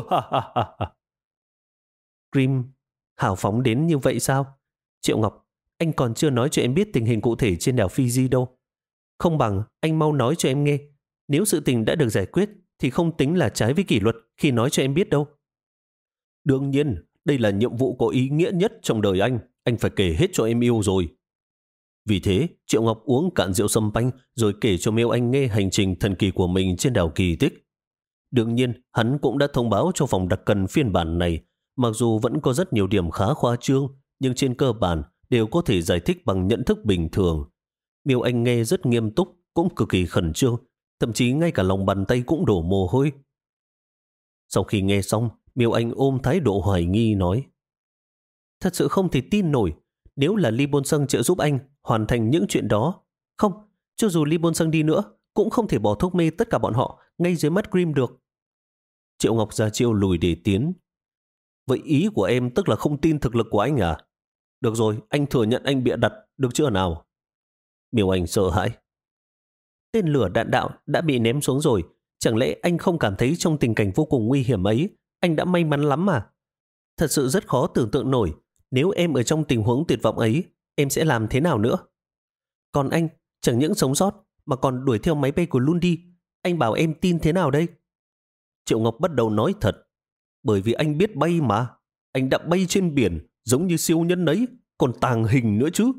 Grim hào phóng đến như vậy sao? Triệu Ngọc, anh còn chưa nói cho em biết tình hình cụ thể trên đảo Fiji đâu. Không bằng anh mau nói cho em nghe. Nếu sự tình đã được giải quyết thì không tính là trái với kỷ luật khi nói cho em biết đâu. Đương nhiên, đây là nhiệm vụ có ý nghĩa nhất trong đời anh. Anh phải kể hết cho em yêu rồi. Vì thế, Triệu Ngọc uống cạn rượu sâm panh rồi kể cho Miêu Anh nghe hành trình thần kỳ của mình trên đảo Kỳ Tích. Đương nhiên, hắn cũng đã thông báo cho phòng đặc cần phiên bản này. Mặc dù vẫn có rất nhiều điểm khá khoa trương, nhưng trên cơ bản đều có thể giải thích bằng nhận thức bình thường. Miêu Anh nghe rất nghiêm túc, cũng cực kỳ khẩn trương, thậm chí ngay cả lòng bàn tay cũng đổ mồ hôi. Sau khi nghe xong, Miêu Anh ôm thái độ hoài nghi nói: Thật sự không thể tin nổi, nếu là Lee Bôn Sung trợ giúp anh hoàn thành những chuyện đó. Không, cho dù Lee Bôn Sung đi nữa, cũng không thể bỏ thuốc mê tất cả bọn họ ngay dưới mắt Grim được. Triệu Ngọc ra chiêu lùi để tiến. Vậy ý của em tức là không tin thực lực của anh à? Được rồi, anh thừa nhận anh bịa đặt, được chưa nào? Miêu Anh sợ hãi. Tên lửa đạn đạo đã bị ném xuống rồi. Chẳng lẽ anh không cảm thấy trong tình cảnh vô cùng nguy hiểm ấy, anh đã may mắn lắm mà? Thật sự rất khó tưởng tượng nổi, nếu em ở trong tình huống tuyệt vọng ấy, em sẽ làm thế nào nữa? Còn anh, chẳng những sống sót, mà còn đuổi theo máy bay của Lundi. Anh bảo em tin thế nào đây? Triệu Ngọc bắt đầu nói thật. Bởi vì anh biết bay mà. Anh đã bay trên biển, giống như siêu nhân ấy, còn tàng hình nữa chứ.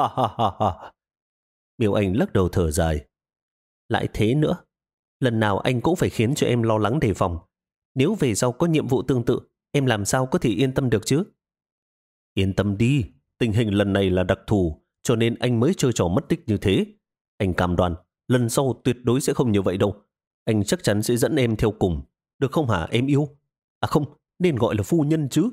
Miêu Anh lắc đầu thở dài. Lại thế nữa, lần nào anh cũng phải khiến cho em lo lắng đề phòng. Nếu về sau có nhiệm vụ tương tự, em làm sao có thể yên tâm được chứ? Yên tâm đi, tình hình lần này là đặc thù, cho nên anh mới chơi trò mất tích như thế. Anh cam đoan, lần sau tuyệt đối sẽ không như vậy đâu. Anh chắc chắn sẽ dẫn em theo cùng. Được không hả em yêu? À không, nên gọi là phu nhân chứ.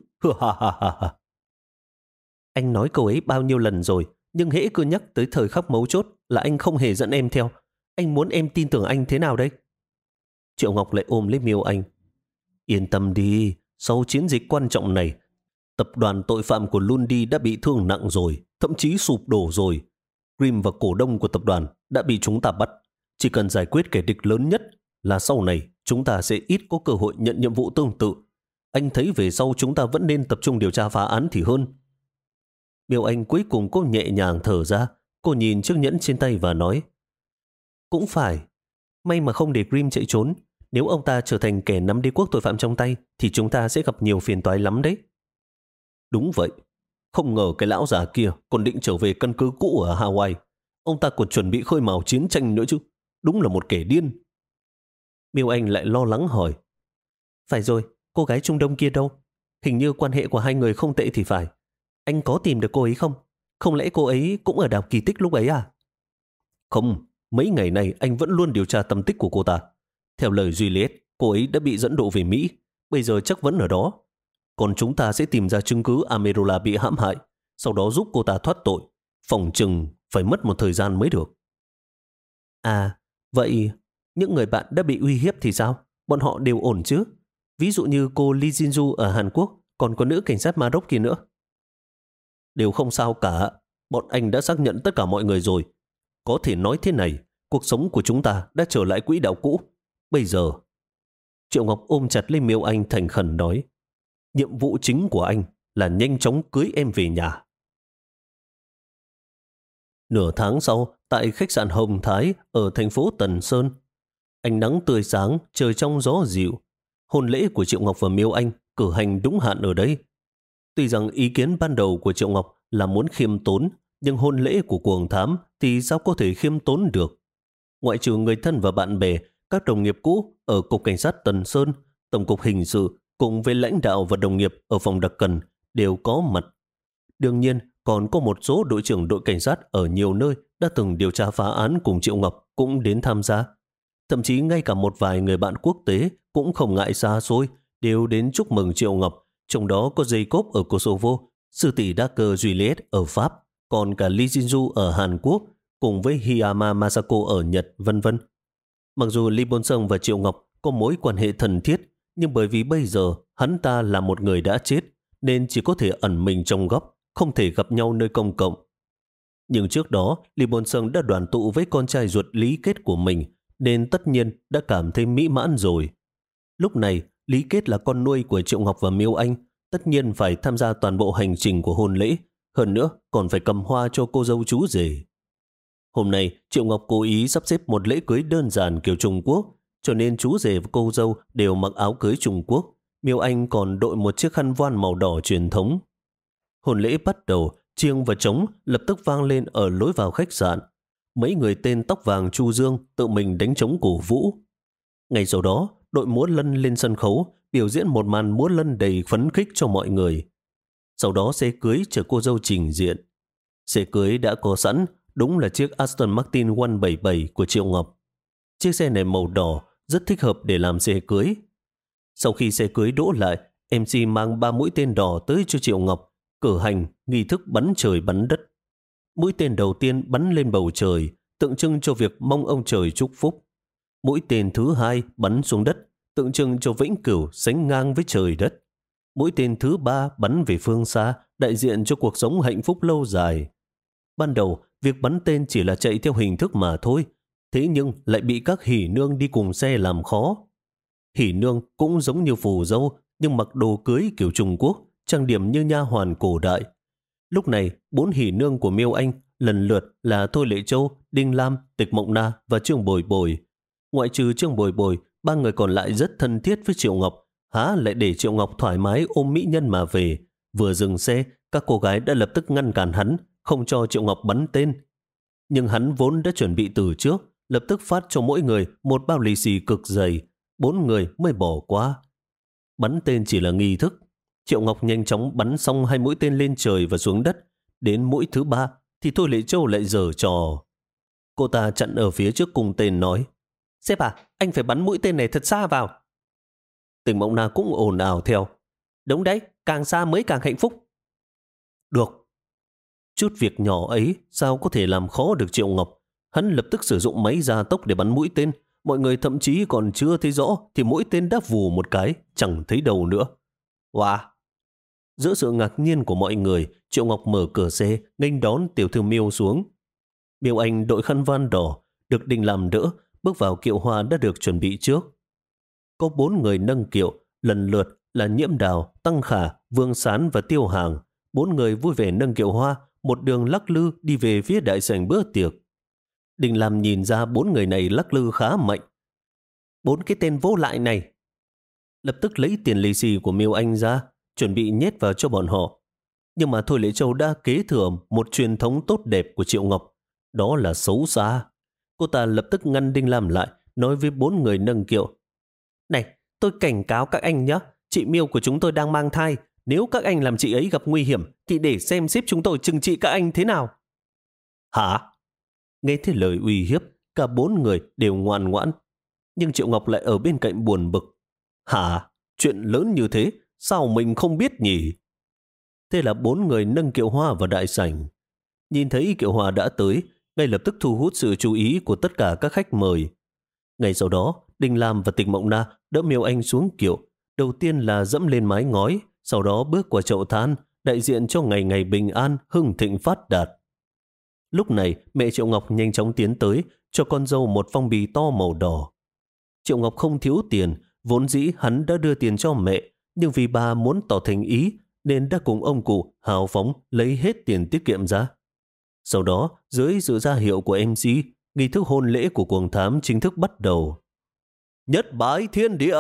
Anh nói câu ấy bao nhiêu lần rồi, nhưng hễ cứ nhắc tới thời khắc mấu chốt là anh không hề dẫn em theo. Anh muốn em tin tưởng anh thế nào đây? Triệu Ngọc lại ôm lấy Miêu Anh. Yên tâm đi, sau chiến dịch quan trọng này, tập đoàn tội phạm của Lundi đã bị thương nặng rồi, thậm chí sụp đổ rồi. Grim và cổ đông của tập đoàn đã bị chúng ta bắt. Chỉ cần giải quyết kẻ địch lớn nhất là sau này chúng ta sẽ ít có cơ hội nhận nhiệm vụ tương tự. Anh thấy về sau chúng ta vẫn nên tập trung điều tra phá án thì hơn. Miêu Anh cuối cùng cô nhẹ nhàng thở ra. Cô nhìn chiếc nhẫn trên tay và nói, cũng phải, may mà không để Grim chạy trốn. Nếu ông ta trở thành kẻ nắm đế quốc tội phạm trong tay thì chúng ta sẽ gặp nhiều phiền toái lắm đấy. Đúng vậy, không ngờ cái lão già kia còn định trở về căn cứ cũ ở Hawaii. Ông ta còn chuẩn bị khơi mào chiến tranh nữa chứ. Đúng là một kẻ điên. Miêu Anh lại lo lắng hỏi, phải rồi, cô gái Trung Đông kia đâu? Hình như quan hệ của hai người không tệ thì phải. Anh có tìm được cô ấy không? Không lẽ cô ấy cũng ở đảo Kỳ Tích lúc ấy à? Không, mấy ngày nay anh vẫn luôn điều tra tâm tích của cô ta. Theo lời Juliet, cô ấy đã bị dẫn độ về Mỹ. Bây giờ chắc vẫn ở đó. Còn chúng ta sẽ tìm ra chứng cứ Amerola bị hãm hại, sau đó giúp cô ta thoát tội. Phòng chừng phải mất một thời gian mới được. À, vậy những người bạn đã bị uy hiếp thì sao? Bọn họ đều ổn chứ? Ví dụ như cô Lee Jinju ở Hàn Quốc, còn có nữ cảnh sát Maroc kia nữa. Đều không sao cả. Bọn anh đã xác nhận tất cả mọi người rồi. Có thể nói thế này, cuộc sống của chúng ta đã trở lại quỹ đạo cũ. Bây giờ, Triệu Ngọc ôm chặt lấy Miêu Anh thành khẩn nói, nhiệm vụ chính của anh là nhanh chóng cưới em về nhà. Nửa tháng sau, tại khách sạn Hồng Thái ở thành phố Tần Sơn, ánh nắng tươi sáng, trời trong gió dịu. Hôn lễ của Triệu Ngọc và Miêu Anh cử hành đúng hạn ở đây. Tuy rằng ý kiến ban đầu của Triệu Ngọc là muốn khiêm tốn, nhưng hôn lễ của cuồng thám thì sao có thể khiêm tốn được. Ngoại trừ người thân và bạn bè, các đồng nghiệp cũ ở Cục Cảnh sát Tần Sơn, Tổng cục Hình sự cùng với lãnh đạo và đồng nghiệp ở phòng đặc cần đều có mặt. Đương nhiên, còn có một số đội trưởng đội cảnh sát ở nhiều nơi đã từng điều tra phá án cùng Triệu Ngọc cũng đến tham gia. Thậm chí ngay cả một vài người bạn quốc tế cũng không ngại xa xôi đều đến chúc mừng Triệu Ngọc. Trong đó có Jacob ở Kosovo, sư tỷ Daker Juliet ở Pháp, còn cả Lee Jinju ở Hàn Quốc, cùng với Hiyama Masako ở Nhật, vân vân. Mặc dù Lee Bonsung và Triệu Ngọc có mối quan hệ thân thiết, nhưng bởi vì bây giờ hắn ta là một người đã chết, nên chỉ có thể ẩn mình trong góc, không thể gặp nhau nơi công cộng. Nhưng trước đó, Lee Bonsung đã đoàn tụ với con trai ruột Lý Kết của mình, nên tất nhiên đã cảm thấy mỹ mãn rồi. Lúc này, Lý Kết là con nuôi của Triệu Ngọc và Miêu Anh, tất nhiên phải tham gia toàn bộ hành trình của hôn lễ, hơn nữa còn phải cầm hoa cho cô dâu chú rể. Hôm nay, Triệu Ngọc cố ý sắp xếp một lễ cưới đơn giản kiểu Trung Quốc, cho nên chú rể và cô dâu đều mặc áo cưới Trung Quốc. Miêu Anh còn đội một chiếc khăn voan màu đỏ truyền thống. Hôn lễ bắt đầu, chiêng và trống lập tức vang lên ở lối vào khách sạn. Mấy người tên tóc vàng Chu Dương tự mình đánh trống cổ vũ. Ngay sau đó, đội múa lân lên sân khấu biểu diễn một màn múa lân đầy phấn khích cho mọi người. Sau đó xe cưới chở cô dâu trình diện. Xe cưới đã có sẵn, đúng là chiếc Aston Martin một bảy bảy của Triệu Ngọc. Chiếc xe này màu đỏ, rất thích hợp để làm xe cưới. Sau khi xe cưới đỗ lại, em xê mang ba mũi tên đỏ tới cho Triệu Ngọc, cử hành nghi thức bắn trời bắn đất. Mũi tên đầu tiên bắn lên bầu trời, tượng trưng cho việc mong ông trời chúc phúc. Mũi tên thứ hai bắn xuống đất, tượng trưng cho vĩnh cửu sánh ngang với trời đất. Mũi tên thứ ba bắn về phương xa, đại diện cho cuộc sống hạnh phúc lâu dài. Ban đầu, việc bắn tên chỉ là chạy theo hình thức mà thôi, thế nhưng lại bị các hỉ nương đi cùng xe làm khó. Hỉ nương cũng giống như phù dâu, nhưng mặc đồ cưới kiểu Trung Quốc, trang điểm như nha hoàn cổ đại. Lúc này, bốn hỉ nương của Miêu Anh lần lượt là Thôi Lệ Châu, Đinh Lam, Tịch Mộng Na và Trương Bồi Bồi. Ngoại trừ Trương Bồi Bồi, ba người còn lại rất thân thiết với Triệu Ngọc. Há lại để Triệu Ngọc thoải mái ôm mỹ nhân mà về. Vừa dừng xe, các cô gái đã lập tức ngăn cản hắn, không cho Triệu Ngọc bắn tên. Nhưng hắn vốn đã chuẩn bị từ trước, lập tức phát cho mỗi người một bao lì xì cực dày. Bốn người mới bỏ qua. Bắn tên chỉ là nghi thức. Triệu Ngọc nhanh chóng bắn xong hai mũi tên lên trời và xuống đất. Đến mũi thứ ba thì Thôi Lệ Châu lại giở trò. Cô ta chặn ở phía trước cung tên nói, sếp à, anh phải bắn mũi tên này thật xa vào. Tình Mộng Na cũng ồn ào theo, đúng đấy, càng xa mới càng hạnh phúc. Được. Chút việc nhỏ ấy sao có thể làm khó được Triệu Ngọc. Hắn lập tức sử dụng máy gia tốc để bắn mũi tên. Mọi người thậm chí còn chưa thấy rõ thì mũi tên đã vù một cái, chẳng thấy đầu nữa. Wow! Giữa sự ngạc nhiên của mọi người, Triệu Ngọc mở cửa xe, nghênh đón tiểu thư Miêu xuống. Miêu Anh đội khăn van đỏ, được Đình làm đỡ, bước vào kiệu hoa đã được chuẩn bị trước. Có bốn người nâng kiệu, lần lượt là Nhiễm Đào, Tăng Khả, Vương Sán và Tiêu Hàng. Bốn người vui vẻ nâng kiệu hoa, một đường lắc lư đi về phía đại sảnh bữa tiệc. Đình làm nhìn ra bốn người này lắc lư khá mạnh. Bốn cái tên vô lại này. Lập tức lấy tiền lì xì của Miêu Anh ra, chuẩn bị nhét vào cho bọn họ. Nhưng mà Thôi Lệ Châu đã kế thừa một truyền thống tốt đẹp của Triệu Ngọc. Đó là xấu xa. Cô ta lập tức ngăn Đinh Lam lại, nói với bốn người nâng kiệu. Này, tôi cảnh cáo các anh nhé. Chị Miêu của chúng tôi đang mang thai. Nếu các anh làm chị ấy gặp nguy hiểm, thì để xem xếp chúng tôi trừng trị các anh thế nào. Hả? Nghe thấy lời uy hiếp, cả bốn người đều ngoan ngoãn. Nhưng Triệu Ngọc lại ở bên cạnh buồn bực. Hả? Chuyện lớn như thế, sao mình không biết nhỉ? Thế là bốn người nâng kiệu hoa vào đại sảnh. Nhìn thấy kiệu hoa đã tới, ngay lập tức thu hút sự chú ý của tất cả các khách mời. Ngay sau đó, Đinh Lam và Tịch Mộng Na đỡ Miêu Anh xuống kiệu. Đầu tiên là dẫm lên mái ngói, sau đó bước qua chậu than, đại diện cho ngày ngày bình an, hưng thịnh phát đạt. Lúc này, mẹ Triệu Ngọc nhanh chóng tiến tới, cho con dâu một phong bì to màu đỏ. Triệu Ngọc không thiếu tiền, vốn dĩ hắn đã đưa tiền cho mẹ, nhưng vì bà muốn tỏ thành ý, nên đã cùng ông cụ hào phóng lấy hết tiền tiết kiệm ra. Sau đó, dưới sự ra hiệu của em xê, nghi thức hôn lễ của cuồng thám chính thức bắt đầu. Nhất bái thiên địa!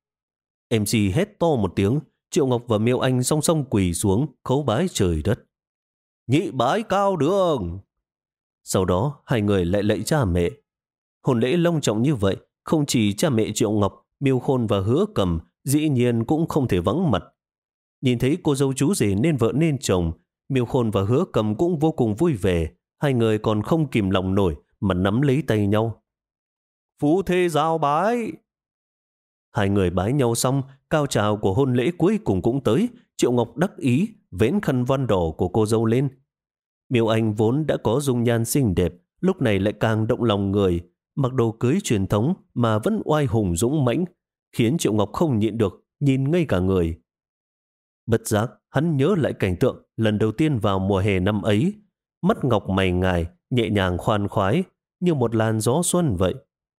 em xê hét to một tiếng, Triệu Ngọc và Miêu Anh song song quỳ xuống, khấu bái trời đất. Nhị bái cao đường! Sau đó, hai người lại lạy cha mẹ. Hôn lễ long trọng như vậy, không chỉ cha mẹ Triệu Ngọc, Miêu Khôn và Hứa Cầm, dĩ nhiên cũng không thể vắng mặt. Nhìn thấy cô dâu chú rể nên vợ nên chồng, Miêu Khôn và Hứa Cầm cũng vô cùng vui vẻ. Hai người còn không kìm lòng nổi mà nắm lấy tay nhau. Phú thê giao bái! Hai người bái nhau xong, cao trào của hôn lễ cuối cùng cũng tới. Triệu Ngọc đắc ý vén khăn voan đỏ của cô dâu lên. Miêu Anh vốn đã có dung nhan xinh đẹp, lúc này lại càng động lòng người, mặc đồ cưới truyền thống mà vẫn oai hùng dũng mãnh, khiến Triệu Ngọc không nhịn được, nhìn ngây cả người. Bất giác, hắn nhớ lại cảnh tượng lần đầu tiên vào mùa hè năm ấy, mắt ngọc mày ngài, nhẹ nhàng khoan khoái, như một làn gió xuân vậy.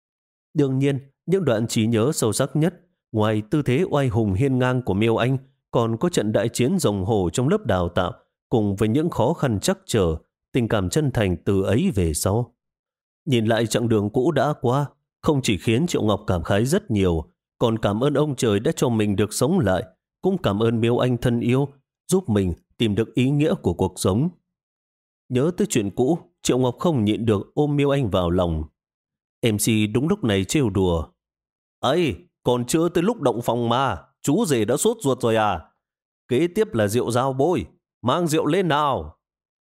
Đương nhiên, những đoạn trí nhớ sâu sắc nhất, ngoài tư thế oai hùng hiên ngang của Miêu Anh, còn có trận đại chiến rồng hổ trong lớp đào tạo, cùng với những khó khăn trắc trở, tình cảm chân thành từ ấy về sau. Nhìn lại chặng đường cũ đã qua, không chỉ khiến Triệu Ngọc cảm khái rất nhiều, còn cảm ơn ông trời đã cho mình được sống lại, cũng cảm ơn Miêu Anh thân yêu, giúp mình tìm được ý nghĩa của cuộc sống. Nhớ tới chuyện cũ, Triệu Ngọc không nhịn được ôm Miêu Anh vào lòng. em xê đúng lúc này trêu đùa. Ấy, còn chưa tới lúc động phòng mà, chú rể đã sốt ruột rồi à? Kế tiếp là rượu giao bôi, mang rượu lên nào.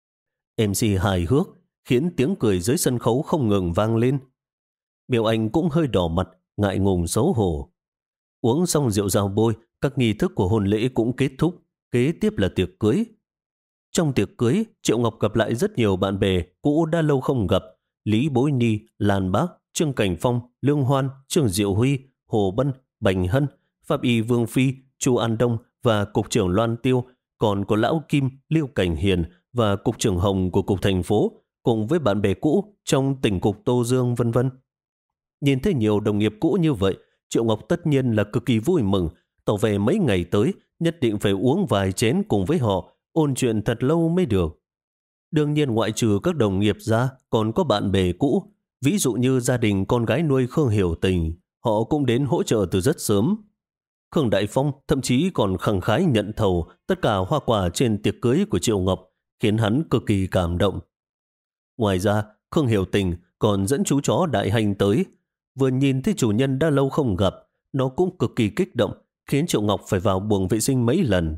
em xê hài hước, khiến tiếng cười dưới sân khấu không ngừng vang lên. Miêu Anh cũng hơi đỏ mặt, ngại ngùng xấu hổ. Uống xong rượu giao bôi, các nghi thức của hôn lễ cũng kết thúc, kế tiếp là tiệc cưới. Trong tiệc cưới, Triệu Ngọc gặp lại rất nhiều bạn bè cũ đã lâu không gặp. Lý Bối Ni, Lan Bác, Trương Cảnh Phong, Lương Hoan, Trương Diệu Huy, Hồ Bân, Bành Hân, Pháp Y Vương Phi, Chu An Đông và Cục trưởng Loan Tiêu, còn có Lão Kim, Liêu Cảnh Hiền và Cục trưởng Hồng của Cục Thành phố, cùng với bạn bè cũ trong tỉnh Cục Tô Dương vân vân. Nhìn thấy nhiều đồng nghiệp cũ như vậy, Triệu Ngọc tất nhiên là cực kỳ vui mừng, tỏ vẻ mấy ngày tới nhất định phải uống vài chén cùng với họ, ôn chuyện thật lâu mới được. Đương nhiên ngoại trừ các đồng nghiệp ra, còn có bạn bè cũ, ví dụ như gia đình con gái nuôi Khương Hiểu Tình, họ cũng đến hỗ trợ từ rất sớm. Khương Đại Phong thậm chí còn khẳng khái nhận thầu tất cả hoa quả trên tiệc cưới của Triệu Ngọc, khiến hắn cực kỳ cảm động. Ngoài ra, Khương Hiểu Tình còn dẫn chú chó Đại Hành tới. Vừa nhìn thấy chủ nhân đã lâu không gặp, nó cũng cực kỳ kích động, khiến Triệu Ngọc phải vào buồng vệ sinh mấy lần.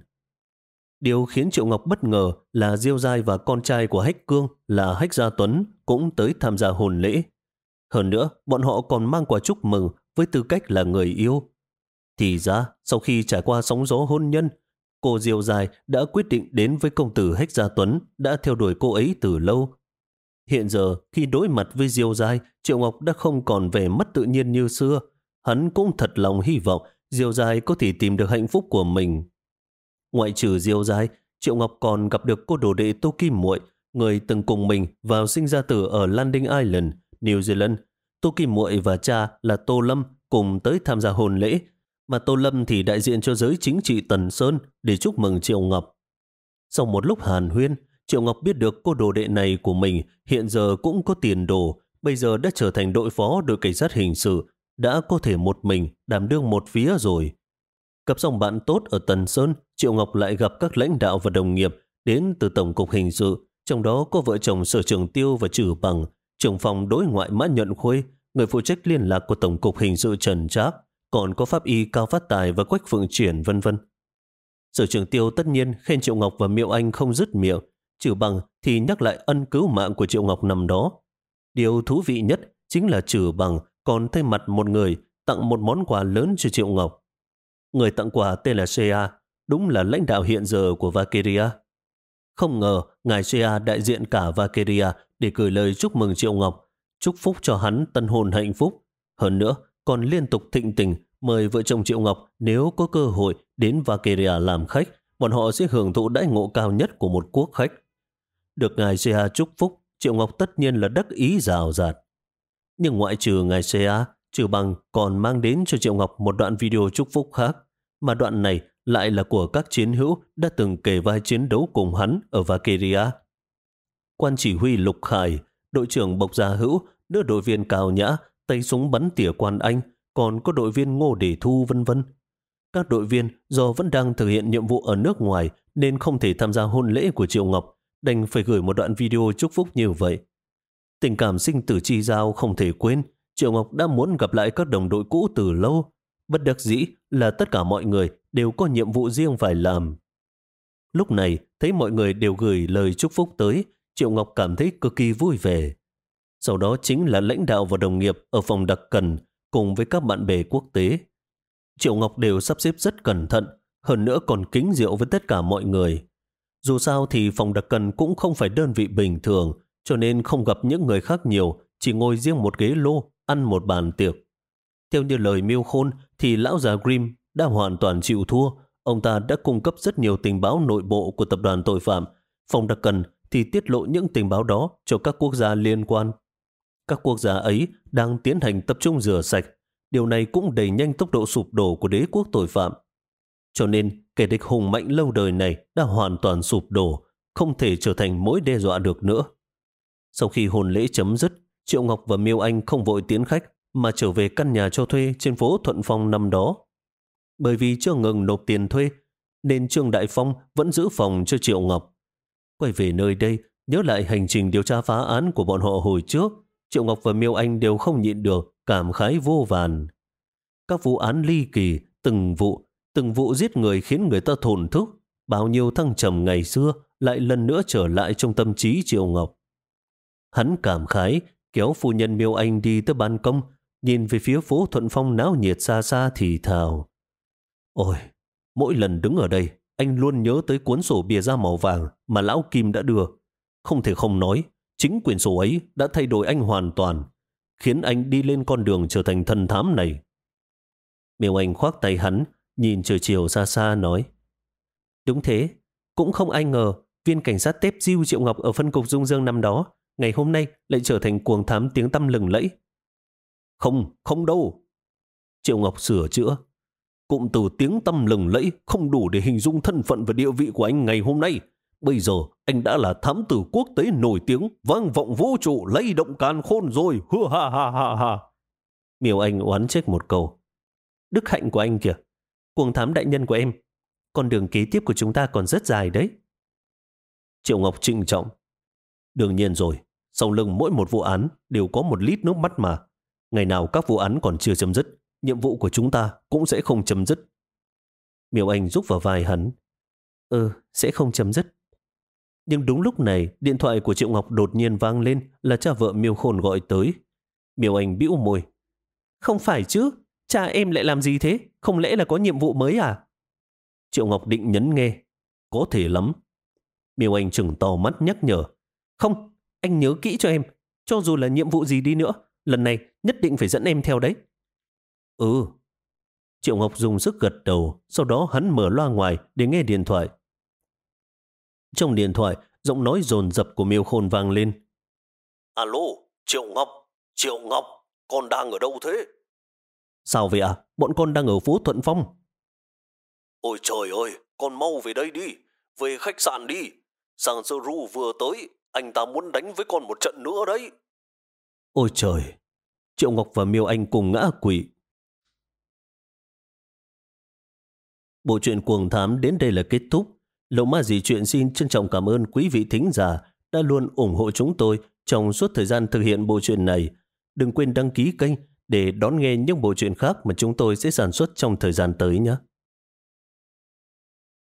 Điều khiến Triệu Ngọc bất ngờ là Diêu Giai và con trai của Hách Cương là Hách Gia Tuấn cũng tới tham gia hôn lễ. Hơn nữa, bọn họ còn mang quà chúc mừng với tư cách là người yêu. Thì ra, sau khi trải qua sóng gió hôn nhân, cô Diêu Giai đã quyết định đến với công tử Hách Gia Tuấn đã theo đuổi cô ấy từ lâu. Hiện giờ khi đối mặt với Diêu Giai, Triệu Ngọc đã không còn vẻ mất tự nhiên như xưa. Hắn cũng thật lòng hy vọng Diêu Giai có thể tìm được hạnh phúc của mình. Ngoại trừ Diêu Giai, Triệu Ngọc còn gặp được cô đồ đệ Tô Kim Muội, người từng cùng mình vào sinh ra tử ở Landing Island, New Zealand. Tô Kim Muội và cha là Tô Lâm cùng tới tham gia hôn lễ, mà Tô Lâm thì đại diện cho giới chính trị Tần Sơn để chúc mừng Triệu Ngọc. Sau một lúc hàn huyên, Triệu Ngọc biết được cô đồ đệ này của mình hiện giờ cũng có tiền đồ, bây giờ đã trở thành đội phó đội cảnh sát hình sự, đã có thể một mình đảm đương một phía rồi. Gặp xong bạn tốt ở Tần Sơn, Triệu Ngọc lại gặp các lãnh đạo và đồng nghiệp đến từ Tổng cục Hình sự, trong đó có vợ chồng Sở trưởng Tiêu và Trử Bằng, trưởng phòng đối ngoại Mã Nhuận Khuê, người phụ trách liên lạc của Tổng cục Hình sự Trần Trác, còn có pháp y Cao Phát Tài và Quách Phượng Triển vân vân. Sở trưởng Tiêu tất nhiên khen Triệu Ngọc và Miêu Anh không dứt miệng, Trử Bằng thì nhắc lại ân cứu mạng của Triệu Ngọc năm đó. Điều thú vị nhất chính là Trử Bằng còn thay mặt một người tặng một món quà lớn cho Triệu Ngọc. Người tặng quà tên là Shea, đúng là lãnh đạo hiện giờ của Valkyria. Không ngờ ngài Shea đại diện cả Valkyria để gửi lời chúc mừng Triệu Ngọc, chúc phúc cho hắn tân hôn hạnh phúc. Hơn nữa còn liên tục thịnh tình mời vợ chồng Triệu Ngọc nếu có cơ hội đến Valkyria làm khách, bọn họ sẽ hưởng thụ đãi ngộ cao nhất của một quốc khách. Được ngài Shea chúc phúc, Triệu Ngọc tất nhiên là đắc ý rào rạt. Nhưng ngoại trừ ngài Shea, Trử Bằng còn mang đến cho Triệu Ngọc một đoạn video chúc phúc khác, mà đoạn này lại là của các chiến hữu đã từng kề vai chiến đấu cùng hắn ở Valkyria. Quan chỉ huy Lục Khải, đội trưởng Bộc Gia Hữu, nữ đội viên Cao Nhã, tay súng bắn tỉa Quan Anh, còn có đội viên Ngô Đề Thu vân vân. Các đội viên do vẫn đang thực hiện nhiệm vụ ở nước ngoài nên không thể tham gia hôn lễ của Triệu Ngọc, đành phải gửi một đoạn video chúc phúc như vậy. Tình cảm sinh tử chi giao không thể quên, Triệu Ngọc đã muốn gặp lại các đồng đội cũ từ lâu. Bất đắc dĩ là tất cả mọi người đều có nhiệm vụ riêng phải làm. Lúc này thấy mọi người đều gửi lời chúc phúc tới, Triệu Ngọc cảm thấy cực kỳ vui vẻ. Sau đó chính là lãnh đạo và đồng nghiệp ở phòng đặc cần cùng với các bạn bè quốc tế. Triệu Ngọc đều sắp xếp rất cẩn thận, hơn nữa còn kính rượu với tất cả mọi người. Dù sao thì phòng đặc cần cũng không phải đơn vị bình thường, cho nên không gặp những người khác nhiều, chỉ ngồi riêng một ghế lô, ăn một bàn tiệc. Theo như lời Miêu Khôn thì lão già Grimm đã hoàn toàn chịu thua. Ông ta đã cung cấp rất nhiều tình báo nội bộ của tập đoàn tội phạm. Phòng đặc cần thì tiết lộ những tình báo đó cho các quốc gia liên quan. Các quốc gia ấy đang tiến hành tập trung rửa sạch. Điều này cũng đẩy nhanh tốc độ sụp đổ của đế quốc tội phạm. Cho nên kẻ địch hùng mạnh lâu đời này đã hoàn toàn sụp đổ, không thể trở thành mối đe dọa được nữa. Sau khi hôn lễ chấm dứt, Triệu Ngọc và Miêu Anh không vội tiến khách mà trở về căn nhà cho thuê trên phố Thuận Phong năm đó. Bởi vì chưa ngừng nộp tiền thuê nên Trương Đại Phong vẫn giữ phòng cho Triệu Ngọc. Quay về nơi đây, nhớ lại hành trình điều tra phá án của bọn họ hồi trước, Triệu Ngọc và Miêu Anh đều không nhịn được, cảm khái vô vàn. Các vụ án ly kỳ, từng vụ, từng vụ giết người khiến người ta thổn thức, bao nhiêu thăng trầm ngày xưa lại lần nữa trở lại trong tâm trí Triệu Ngọc. Hắn cảm khái, kéo phu nhân Miêu Anh đi tới ban công, nhìn về phía phố Thuận Phong náo nhiệt xa xa thì thào. Ôi, mỗi lần đứng ở đây, anh luôn nhớ tới cuốn sổ bìa da màu vàng mà lão Kim đã đưa. Không thể không nói, chính quyển sổ ấy đã thay đổi anh hoàn toàn, khiến anh đi lên con đường trở thành thần thám này. Miêu Anh khoác tay hắn, nhìn trời chiều xa xa nói. Đúng thế, cũng không ai ngờ viên cảnh sát tép diêu Triệu Ngọc ở phân cục Dung Dương năm đó, ngày hôm nay lại trở thành cuồng thám tiếng tăm lừng lẫy. Không, không đâu. Triệu Ngọc sửa chữa. Cụm từ tiếng tăm lừng lẫy không đủ để hình dung thân phận và địa vị của anh ngày hôm nay. Bây giờ anh đã là thám tử quốc tế nổi tiếng, vang vọng vũ trụ, lay động càn khôn rồi. Hưa ha ha ha ha. Miêu Anh oán trách một câu. Đức hạnh của anh kìa, cuồng thám đại nhân của em. Con đường kế tiếp của chúng ta còn rất dài đấy. Triệu Ngọc trịnh trọng. Đương nhiên rồi, sau lưng mỗi một vụ án đều có một lít nước mắt mà. Ngày nào các vụ án còn chưa chấm dứt, nhiệm vụ của chúng ta cũng sẽ không chấm dứt. Miêu Anh rúc vào vai hắn. Ừ, sẽ không chấm dứt. Nhưng đúng lúc này, điện thoại của Triệu Ngọc đột nhiên vang lên, là cha vợ Miêu Khôn gọi tới. Miêu Anh bĩu môi. Không phải chứ, cha em lại làm gì thế? Không lẽ là có nhiệm vụ mới à? Triệu Ngọc định nhấn nghe. Có thể lắm. Miêu Anh trừng to mắt nhắc nhở. Không, Anh nhớ kỹ cho em, cho dù là nhiệm vụ gì đi nữa, lần này nhất định phải dẫn em theo đấy. Ừ. Triệu Ngọc dùng sức gật đầu, sau đó hắn mở loa ngoài để nghe điện thoại. Trong điện thoại, giọng nói dồn dập của Miêu Khôn vang lên. Alo, Triệu Ngọc, Triệu Ngọc, con đang ở đâu thế? Sao vậy ạ? À? Bọn con đang ở phố Thuận Phong. Ôi trời ơi, con mau về đây đi, về khách sạn đi. Sang Sơ Ru vừa tới, anh ta muốn đánh với con một trận nữa đấy. Ôi trời, Triệu Ngọc và Miêu Anh cùng ngã quỵ. Bộ truyện Cuồng Thám đến đây là kết thúc. Lậu Ma Dị Truyện xin trân trọng cảm ơn quý vị thính giả đã luôn ủng hộ chúng tôi trong suốt thời gian thực hiện bộ truyện này. Đừng quên đăng ký kênh để đón nghe những bộ truyện khác mà chúng tôi sẽ sản xuất trong thời gian tới nhé.